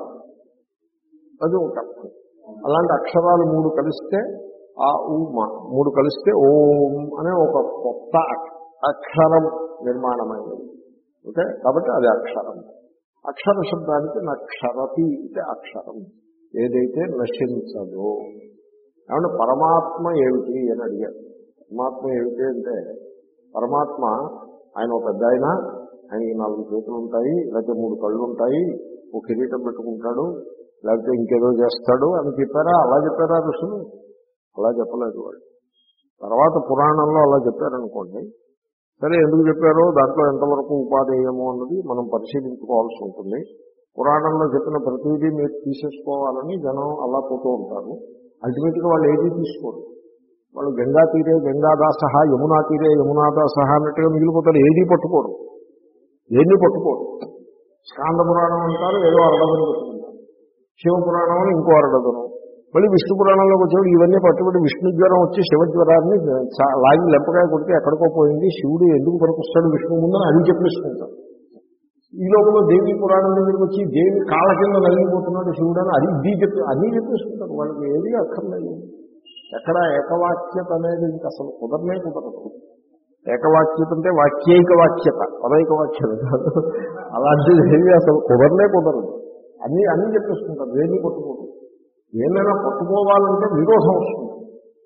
అది ఒక అర్థం. అలాంటి అక్షరాలు మూడు కలిస్తే ఆ ఊ మా మూడు కలిస్తే ఓం అనే ఒక కొత్త అక్షరం నిర్మాణమైనది. ఓకే, కాబట్టి అది అక్షరం. అక్షర శబ్దానికి నక్షరతి అంటే అక్షరం, ఏదైతే నశించదో. ఏమంటే పరమాత్మ ఏమిటి అని అడిగారు. పరమాత్మ ఏమిటి అంటే, పరమాత్మ ఆయన ఒక పెద్ద ఆయన, ఆయనకి నాలుగు చేతులు ఉంటాయి, లేకపోతే మూడు కళ్ళు ఉంటాయి, ఒక కిరీటం పెట్టుకుంటాడు, లేకపోతే ఇంకేదో చేస్తాడు అని చెప్పారా? అలా చెప్పారా ఋషులు? అలా చెప్పలేదు వాళ్ళు. తర్వాత పురాణంలో అలా చెప్పారనుకోండి, సరే ఎందుకు చెప్పారో దాంట్లో ఎంతవరకు ఉపాధేయము అన్నది మనం పరిశీలించుకోవాల్సి ఉంటుంది. పురాణంలో చెప్పిన ప్రతిదీ మీరు తీసేసుకోవాలని జనం అలా పోతూ ఉంటారు. అల్టిమేట్గా వాళ్ళు ఏదీ తీసుకోరు. వాళ్ళు గంగా తీరే గంగాదాస, యమునా తీరే యమునాదాస అన్నట్టుగా మిగిలిపోతారు. ఏదీ పట్టుకోరు, ఏదీ పట్టుకోరు. స్కాంద పురాణం అంటారు, ఏదో అరడదని పెట్టుకుంటారు. శివపురాణం అని ఇంకో అరడదను. మళ్ళీ విష్ణు పురాణంలోకి వచ్చేవాడు ఇవన్నీ పట్టుబడి విష్ణు జ్వరం వచ్చి శివజ్వరాన్ని లాగి లెంపకాయ కొడితే ఎక్కడికో పోయింది, శివుడు ఎందుకు పనికొస్తాడు విష్ణు ముందని అది చెప్పేసుకుంటారు. ఈ లోపల దేవి పురాణం దగ్గరికి వచ్చి దేవి కాళ్ళ కింద నలిగిపోతున్నాడు శివుడు అని అది ఇది చెప్పి అన్నీ చెప్పేసుకుంటారు. వాళ్ళకి ఏది అక్కర్లేదు. ఎక్కడ ఏకవాక్యత అనేది ఇంకా అసలు కుదరనే కుదరదు. ఏకవాక్యత అంటే వాక్యైక వాక్యత, పదైక వాక్యత కాదు. అలాంటిది ఏది అసలు కుదరనే కుదరదు. అన్నీ అన్నీ చెప్పేసుకుంటారు, ఏమీ పట్టుకోదు. ఏమైనా పట్టుకోవాలంటే విరోధం వస్తుంది.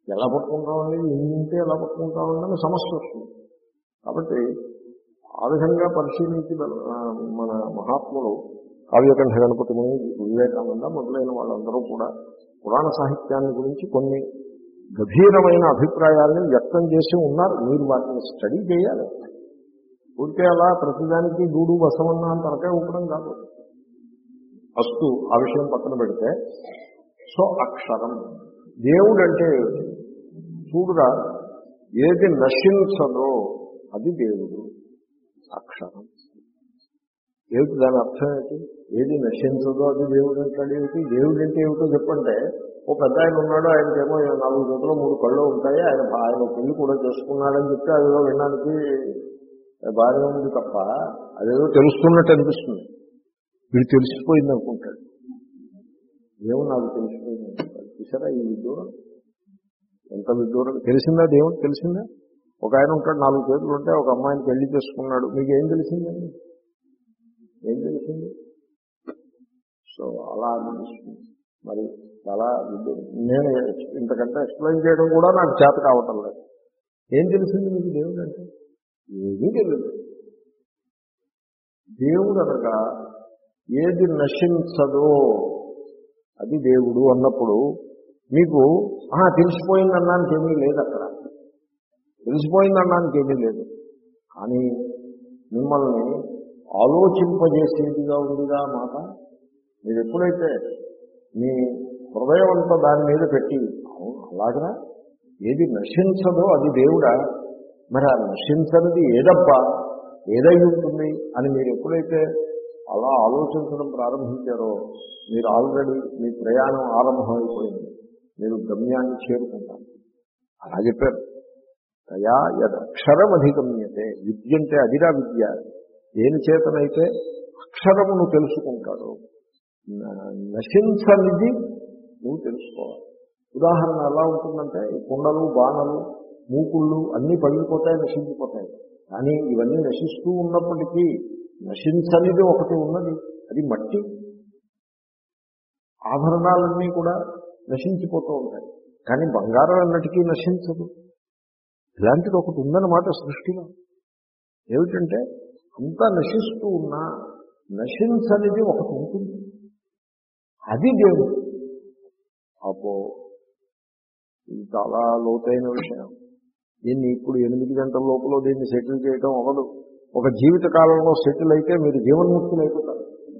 ఎలా పట్టుకుంటామండి, ఇంతే ఎలా పట్టుకుంటామని సమస్య వస్తుంది. కాబట్టి ఆ విధంగా పరిశీలించి మన మహాత్ములు కావ్యకంఠ గణపతి ముని, వివేకానంద మొదలైన వాళ్ళందరూ కూడా పురాణ సాహిత్యాన్ని గురించి కొన్ని గభీరమైన అభిప్రాయాల్ని వ్యక్తం చేసి ఉన్నారు. మీరు వాటిని స్టడీ చేయాలి. ఊరికే అలా ప్రతిదానికి దూడు బసవన్న అని తరకాయ ఊపడం కాదు. అస్తు ఆ విషయం పక్కన పెడితే, సో అక్షరం దేవుడు అంటే చూడురా, ఏది నశించదో అది దేవుడు. అక్షరం ఏమిటి, దాని అర్థం ఏంటి? ఏది నశించదో అది దేవుడు అంటాడు ఏమిటి? దేవుడు అంటే ఏమిటో చెప్పంటే, ఓ పెద్ద ఆయన ఉన్నాడు, ఆయనకేమో నాలుగు చేతులు మూడు కళ్ళు ఉంటాయి, ఆయన ఆయన పెళ్లి కూడా చేసుకున్నాడని చెప్తే అదేదో వినడానికి బాగానే ఉంది తప్ప అదేదో తెలుస్తున్నట్టు అనిపిస్తుంది. వీడు తెలిసిపోయింది అనుకుంటాడు. ఏమో నాకు తెలిసిపోయింది అనుకుంటాడు. చూసారా ఈ విదూరం, ఎంత విదూరం. తెలిసిందా దేవుడు? తెలిసిందా? ఒక ఆయన ఉంటాడు, నాలుగు చేతులు ఉంటే ఒక అమ్మాయిని పెళ్లి చేసుకున్నాడు. మీకు ఏం తెలిసిందండి? ఏం తెలిసింది? సో అలా అనిపిస్తుంది. మరి చాలా విదూరం. నేను ఇంతకంటే ఎక్స్ప్లెయిన్ చేయడం కూడా నాకు చేత కావటం లేదు. ఏం తెలిసింది మీకు దేవుడు అంటే? ఏమీ తెలియదు. దేవుడు అనగా ఏది నశించదో అది దేవుడు అన్నప్పుడు మీకు తెలిసిపోయిందన్నానికి ఏమీ లేదు. అక్కడ తెలిసిపోయిందన్నానికి ఏమీ లేదు. కానీ మిమ్మల్ని ఆలోచింపజేసేదిగా ఉందిగా మాట. మీరు ఎప్పుడైతే మీ హృదయం అంతా దాని మీద పెట్టి, అవును అలాగనా, ఏది నశించదో అది దేవుడా, మరి ఆ నశించనిది ఏదబ్బా, ఏదై ఉంటుంది అని మీరు ఎప్పుడైతే అలా ఆలోచించడం ప్రారంభించారో మీరు ఆల్రెడీ మీ ప్రయాణం ఆరంభమైపోయింది. మీరు గమ్యాన్ని చేరుకుంటారు. అలా చెప్పారు. తయా యదక్షరం అధిగమ్యతే. విద్య అంటే అదిరా విద్య. దేని చేతనైతే అక్షరమును తెలుసుకుంటాడో నశించనిది నువ్వు తెలుసుకోవాలి. ఉదాహరణ ఎలా ఉంటుందంటే, కుండలు, బాణలు, మూకుళ్ళు అన్నీ పగిలిపోతాయి, నశించిపోతాయి. కానీ ఇవన్నీ నశిస్తూ ఉన్నప్పటికీ నశించనిది ఒకటి ఉన్నది, అది మట్టి. ఆభరణాలన్నీ కూడా నశించిపోతూ ఉంటాయి, కానీ బంగారం అన్నటికీ నశించదు. ఇలాంటిది ఒకటి ఉందన్నమాట సృష్టిలో. ఏమిటంటే అంతా నశిస్తూ ఉన్నా నశించనిది ఒకటి ఉంటుంది, అది దేవుడు. అపో ఇది చాలా లోతైన విషయం. దీన్ని ఇప్పుడు ఎనిమిది గంటల లోపల దీన్ని సెటిల్ చేయడం అవ్వదు. ఒక జీవిత కాలంలో సెటిల్ అయితే మీరు జీవన్ముక్తులు అయిపోతారు.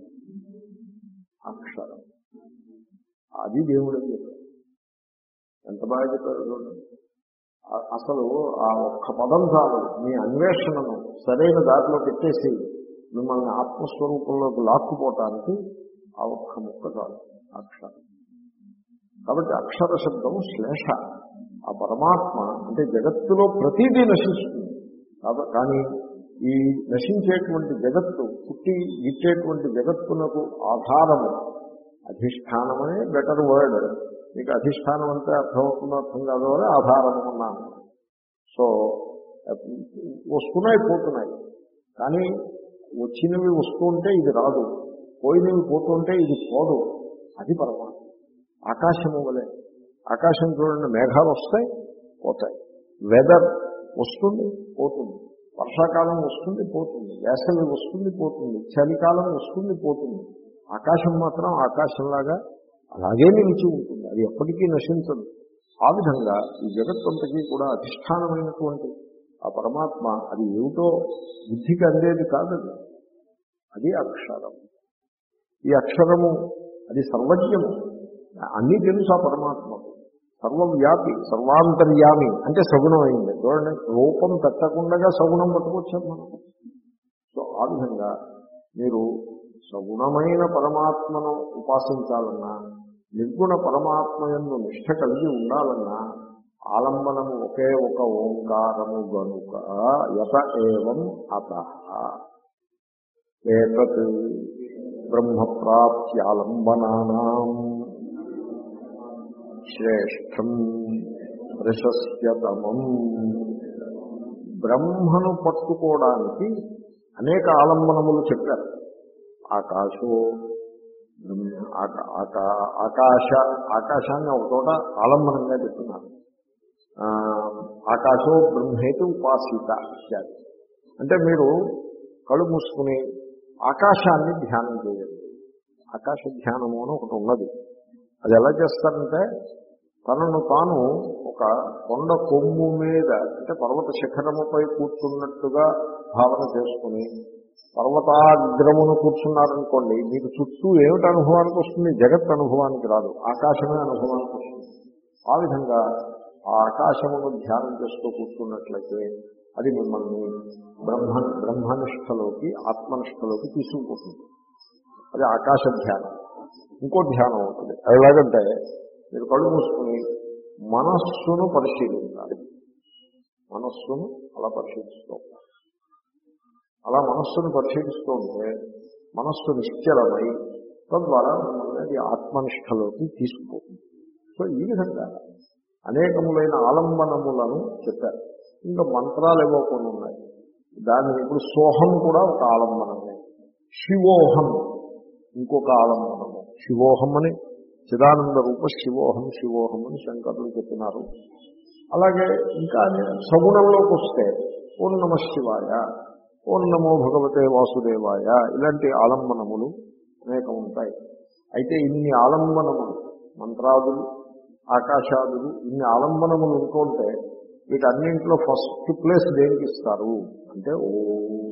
అక్షరం అది దేవుడు అని చెప్పారు. ఎంత బాగా చెప్పారు చూడండి. అసలు ఆ ఒక్క పదం చాలు మీ అన్వేషణను సరైన దారిలో పెట్టేసి మిమ్మల్ని ఆత్మస్వరూపంలోకి లాక్కుపోవటానికి ఆ ఒక్క ముక్క చాలు, అక్షరం. కాబట్టి అక్షర శబ్దం శ్లేష. ఆ పరమాత్మ అంటే జగత్తులో ప్రతిదీ నశిస్తుంది. కానీ ఈ నశించేటువంటి జగత్తు, పుట్టి గిట్టేటువంటి జగత్తునకు ఆధారము, అధిష్టానమనే బెటర్ వర్డ్. మీకు అధిష్టానం అంటే అర్థమవుతుందో అర్థం కాదు అని ఆధారము అన్నాను. సో వస్తున్నాయి పోతున్నాయి, కానీ వచ్చినవి వస్తూ ఉంటే ఇది రాదు, పోయినవి పోతుంటే ఇది పోదు. అది పరమాత్మ. ఆకాశము వలె. ఆకాశం చూడండి, మేఘాలు వస్తాయి పోతాయి, వెదర్ వస్తుంది పోతుంది, వర్షాకాలం వస్తుంది పోతుంది, వేసవి వస్తుంది పోతుంది, చలికాలం వస్తుంది పోతుంది. ఆకాశం మాత్రం ఆకాశంలాగా అలాగే నిలిచి ఉంటుంది, అది ఎప్పటికీ నశించదు. ఆ విధంగా ఈ జగత్తంతకీ కూడా అధిష్టానమైనటువంటి ఆ పరమాత్మ అది ఏమిటో బుద్ధికి అందేది కాదది. అది అక్షరం. ఈ అక్షరము అది సర్వజ్ఞము, అన్నీ తెలుసు ఆ పరమాత్మకు. సర్వవ్యాపి, సర్వాంతర్యామి అంటే సగుణం అయింది. చూడండి, రూపం పెట్టకుండా సగుణం పట్టుకొచ్చారు మనం. సో ఆ విధంగా మీరు సగుణమైన పరమాత్మను ఉపాసించాలన్నా, నిర్గుణ పరమాత్మయందు నిష్ఠ కలిగి ఉండాలన్నా ఆలంబనము ఒకే ఒక ఓంకారము గనుక యత ఏవం అతః ఏతత్ బ్రహ్మప్రాప్త్యాలంబనానాం శ్రేష్టం ప్రశస్యతమం. బ్రహ్మను పట్టుకోవడానికి అనేక ఆలంబనములు చెప్పారు. ఆకాశో ఆకాశ ఆకాశాన్ని ఒక చోట ఆలంబనంగా చెప్తున్నారు. ఆకాశో బ్రహ్మేతి ఉపాసిత ఇత్యాది. అంటే మీరు కళ్ళు మూసుకుని ఆకాశాన్ని ధ్యానం చేయండి. ఆకాశ ధ్యానము అని ఒకటి ఉన్నది. అది ఎలా చేస్తారంటే తనను తాను ఒక కొండ కొమ్ము మీద అంటే పర్వత శిఖరముపై కూర్చున్నట్టుగా భావన చేసుకుని పర్వతాగ్రమును కూర్చున్నారనుకోండి, మీకు చుట్టూ ఏమిటి అనుభవానికి వస్తుంది? జగత్ అనుభవానికి రాదు, ఆకాశమే అనుభవానికి వస్తుంది. ఆ విధంగా ఆ ఆకాశమును ధ్యానం చేస్తూ కూర్చున్నట్లయితే అది మిమ్మల్ని బ్రహ్మ బ్రహ్మనిష్టలోకి ఆత్మనిష్టలోకి తీసుకుపోతుంది. అది ఆకాశ ధ్యానం. ఇంకో ధ్యానం అవుతుంది. అది ఎలాగంటే మీరు కళ్ళు మూసుకుని మనస్సును పరిశీలించాలి. మనస్సును అలా పరిశీలిస్తూ ఉంటారు. అలా మనస్సును పరిశీలిస్తూ ఉంటే మనస్సు నిశ్చలమై తద్వారా మిమ్మల్ని అది ఆత్మనిష్టలోకి తీసుకుపోతుంది. సో ఈ విధంగా అనేకములైన ఆలంబనములను చెప్పారు. ఇంకా మంత్రాలు ఏవో కొన్ని ఉన్నాయి. దాన్ని ఇప్పుడు సోహం కూడా ఒక ఆలంబనమే. శివోహం ఇంకొక ఆలంబనము. శివోహం అని చిదానంద రూప శివోహం శివోహం అని శంకరులు చెప్పినారు. అలాగే ఇంకా సగుణంలోకి వస్తే ఓం నమ శివాయ, ఓం నమో భగవతే వాసుదేవాయ, ఇలాంటి ఆలంబనములు అనేకం ఉంటాయి. అయితే ఇన్ని ఆలంబనములు మంత్రాదులు ఆకాశాదులు ఇన్ని ఆలంబనములు ఉంటుంటే వీటన్నింటిలో ఫస్ట్ ప్లేస్ దేనికి ఇస్తారు అంటే ఓం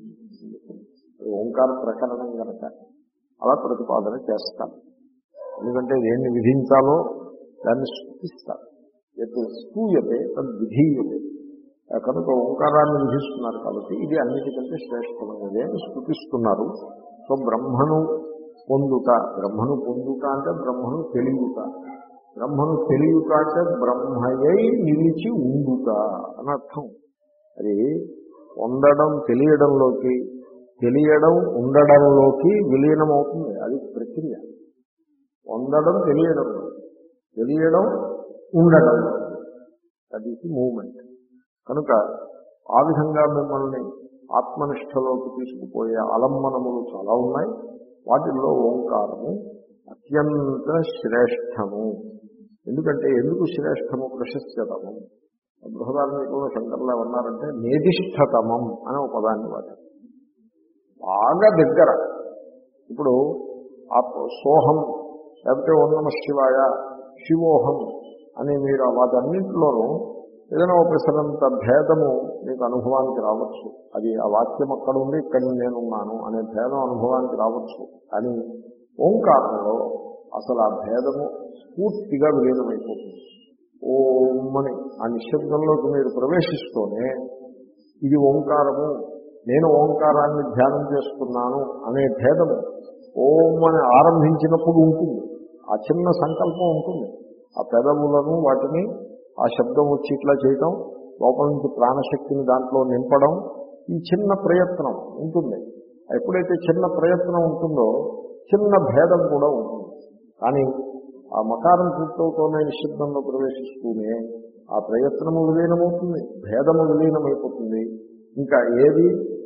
ఓంకార ప్రకరణం కనుక అలా ప్రతిపాదన చేస్తారు. ఎందుకంటే దేన్ని విధించాలో దాన్ని స్థుతిస్తారు. ఎటు స్తూయతే తద్ విధీయతే. కనుక ఓంకారాన్ని విధిస్తున్నారు కాబట్టి ఇది అన్నిటికంటే శ్రేష్టమైనది అని స్థుతిస్తున్నారు. సో బ్రహ్మను పొందుట, బ్రహ్మను పొందుట అంటే బ్రహ్మను తెలియుట, బ్రహ్మను తెలియుట అంటే బ్రహ్మయై నిలిచి ఉండుట అని అర్థం. అది పొందడం తెలియడంలోకి, తెలియడం ఉండడంలోకి విలీనం అవుతుంది. అది ప్రక్రియ. పొందడం తెలియడంలో, తెలియడం ఉండడంలో, అది మూమెంట్. కనుక ఆ విధంగా మిమ్మల్ని ఆత్మనిష్టలోకి తీసుకుపోయే ఆలంబనములు చాలా ఉన్నాయి. వాటిల్లో ఓంకారము అత్యంత శ్రేష్టము. ఎందుకంటే ఎందుకు శ్రేష్టము? ప్రశస్యతమం. బృహదార్మికంలో శంకర్లు ఏమన్నారంటే నేదిష్టతమం అనే ఒక పదాన్ని వాడారు. బాగా దగ్గర. ఇప్పుడు ఆ సోహం లేకపోతే ఓం నమః శివాయ, శివోహం అని మీరు వాటన్నింటిలోనూ ఏదైనా ఒకసారంత భేదము మీకు అనుభవానికి రావచ్చు. అది ఆ వాక్యం అక్కడ ఉంది, ఇక్కడ నేనున్నాను అనే భేదం అనుభవానికి రావచ్చు. కానీ ఓంకారంలో అసలు ఆ భేదము పూర్తిగా విలీనమైపోతుంది. ఓం అని ఆ నిశ్శబ్దంలోకి మీరు ప్రవేశిస్తూనే ఇది ఓంకారము, నేను ఓంకారాన్ని ధ్యానం చేస్తున్నాను అనే భేదము ఓం అని ఆరంభించినప్పుడు ఉంటుంది. ఆ చిన్న సంకల్పం ఉంటుంది. ఆ పెదవులను వాటిని ఆ శబ్దం వచ్చి ఇట్లా చేయటం, లోపల నుంచి ప్రాణశక్తిని దాంట్లో నింపడం, ఈ చిన్న ప్రయత్నం ఉంటుంది. ఎప్పుడైతే చిన్న ప్రయత్నం ఉంటుందో చిన్న భేదం కూడా ఉంటుంది. కానీ ఆ మకారం పూర్తవుతోనే నిశ్శబ్దంలో ప్రవేశిస్తూనే ఆ ప్రయత్నము విలీనమవుతుంది, భేదము విలీనమైపోతుంది. ఇంకా ఏది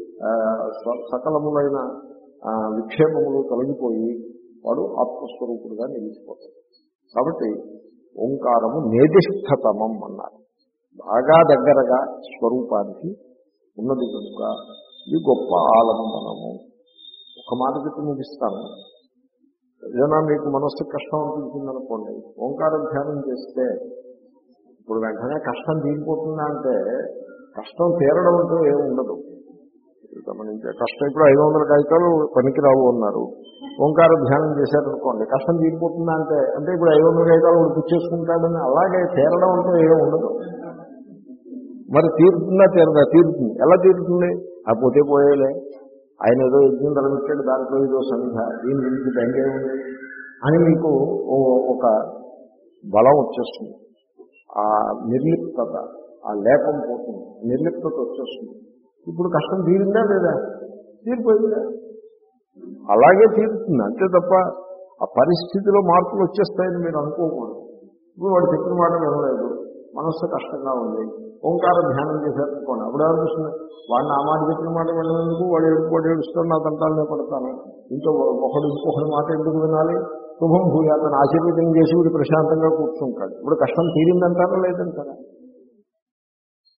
సకలములైన విక్షేపములు తొలగిపోయి వాడు ఆత్మస్వరూపుడుగా నిలిచిపోతాడు. కాబట్టి ఓంకారము నేదిష్టతమం అన్నారు. బాగా దగ్గరగా స్వరూపానికి ఉన్నది కనుక ఇది గొప్ప ఆలంబనము. ఒక మాట చెప్పి ముగిస్తాను. ఏదైనా మీకు మనస్సు కష్టం అనిపించిందనుకోండి, ఓంకార ధ్యానం చేస్తే ఇప్పుడు వెంటనే కష్టం తీరిపోతుందా అంటే కష్టం తీరడం అంటూ ఏమి ఉండదు. గమనించే కష్టం ఇప్పుడు ఐదు వందల కాగితాలు పనికిరావు అన్నారు. ఓంకార ధ్యానం చేశారనుకోండి, కష్టం తీరిపోతుందా అంటే అంటే ఇప్పుడు ఐదు వందల కాగితాలు వాడు పుచ్చేసుకుంటాడని అలాగే తీరడం అంటూ ఏమి ఉండదు. మరి తీరుతుందా తీరదా? తీరుతుంది. ఎలా తీరుతుంది? ఆ పోతే పోయేలే, ఆయన ఏదో యజ్ఞం తలపెట్టాడు, దాంట్లో ఏదో సంఘ, దీని గురించి దండే ఉంది అని మీకు ఒక బలం వచ్చేస్తుంది. ఆ నిర్లిప్తత, ఆ లేపం పోతుంది, నిర్లిప్తత వచ్చేస్తుంది. ఇప్పుడు కష్టం తీరిందా లేదా? తీరిపోయిందా? అలాగే తీరుతుంది అంతే తప్ప ఆ పరిస్థితిలో మార్పులు వచ్చేస్తాయని మీరు అనుకోకూడదు. ఇప్పుడు వాడు చెప్పిన మాట వినలేదు, మనస్సు కష్టంగా ఉంది, ఓంకార ధ్యానం చేశారనుకోండి, అప్పుడు ఏమనిపిస్తుంది? వాడిని ఆ మాట చెప్పిన మాట వినడానికి వాడు ఏడుకోటి ఏడుస్తాడు, నా తంటాలనే పడతాను, ఇంకో ఒకడు ఇంకొకటి మాట ఎందుకు వినాలి? శుభం భూయాతను ఆశీర్వదం చేసి వీడు ప్రశాంతంగా కూర్చుంటాడు. ఇప్పుడు కష్టం తీరిందంటారా లేదంటారా?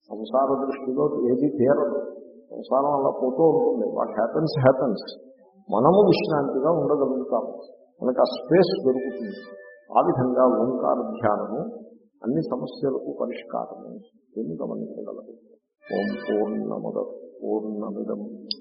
సంసార దృష్టిలో ఏది తీరదు, సంసారం అలా పోతూ ఉంటుంది. What happens happens. మనము విశ్రాంతిగా ఉండగలుగుతాము, మనకు ఆ స్పేస్ దొరుకుతుంది. ఆ విధంగా ఓంకార ధ్యానము అన్ని సమస్యలకు పరిష్కారము. దీన్ని గమనించగలదు. ఓం పూర్ణముద పూర్ణమిదం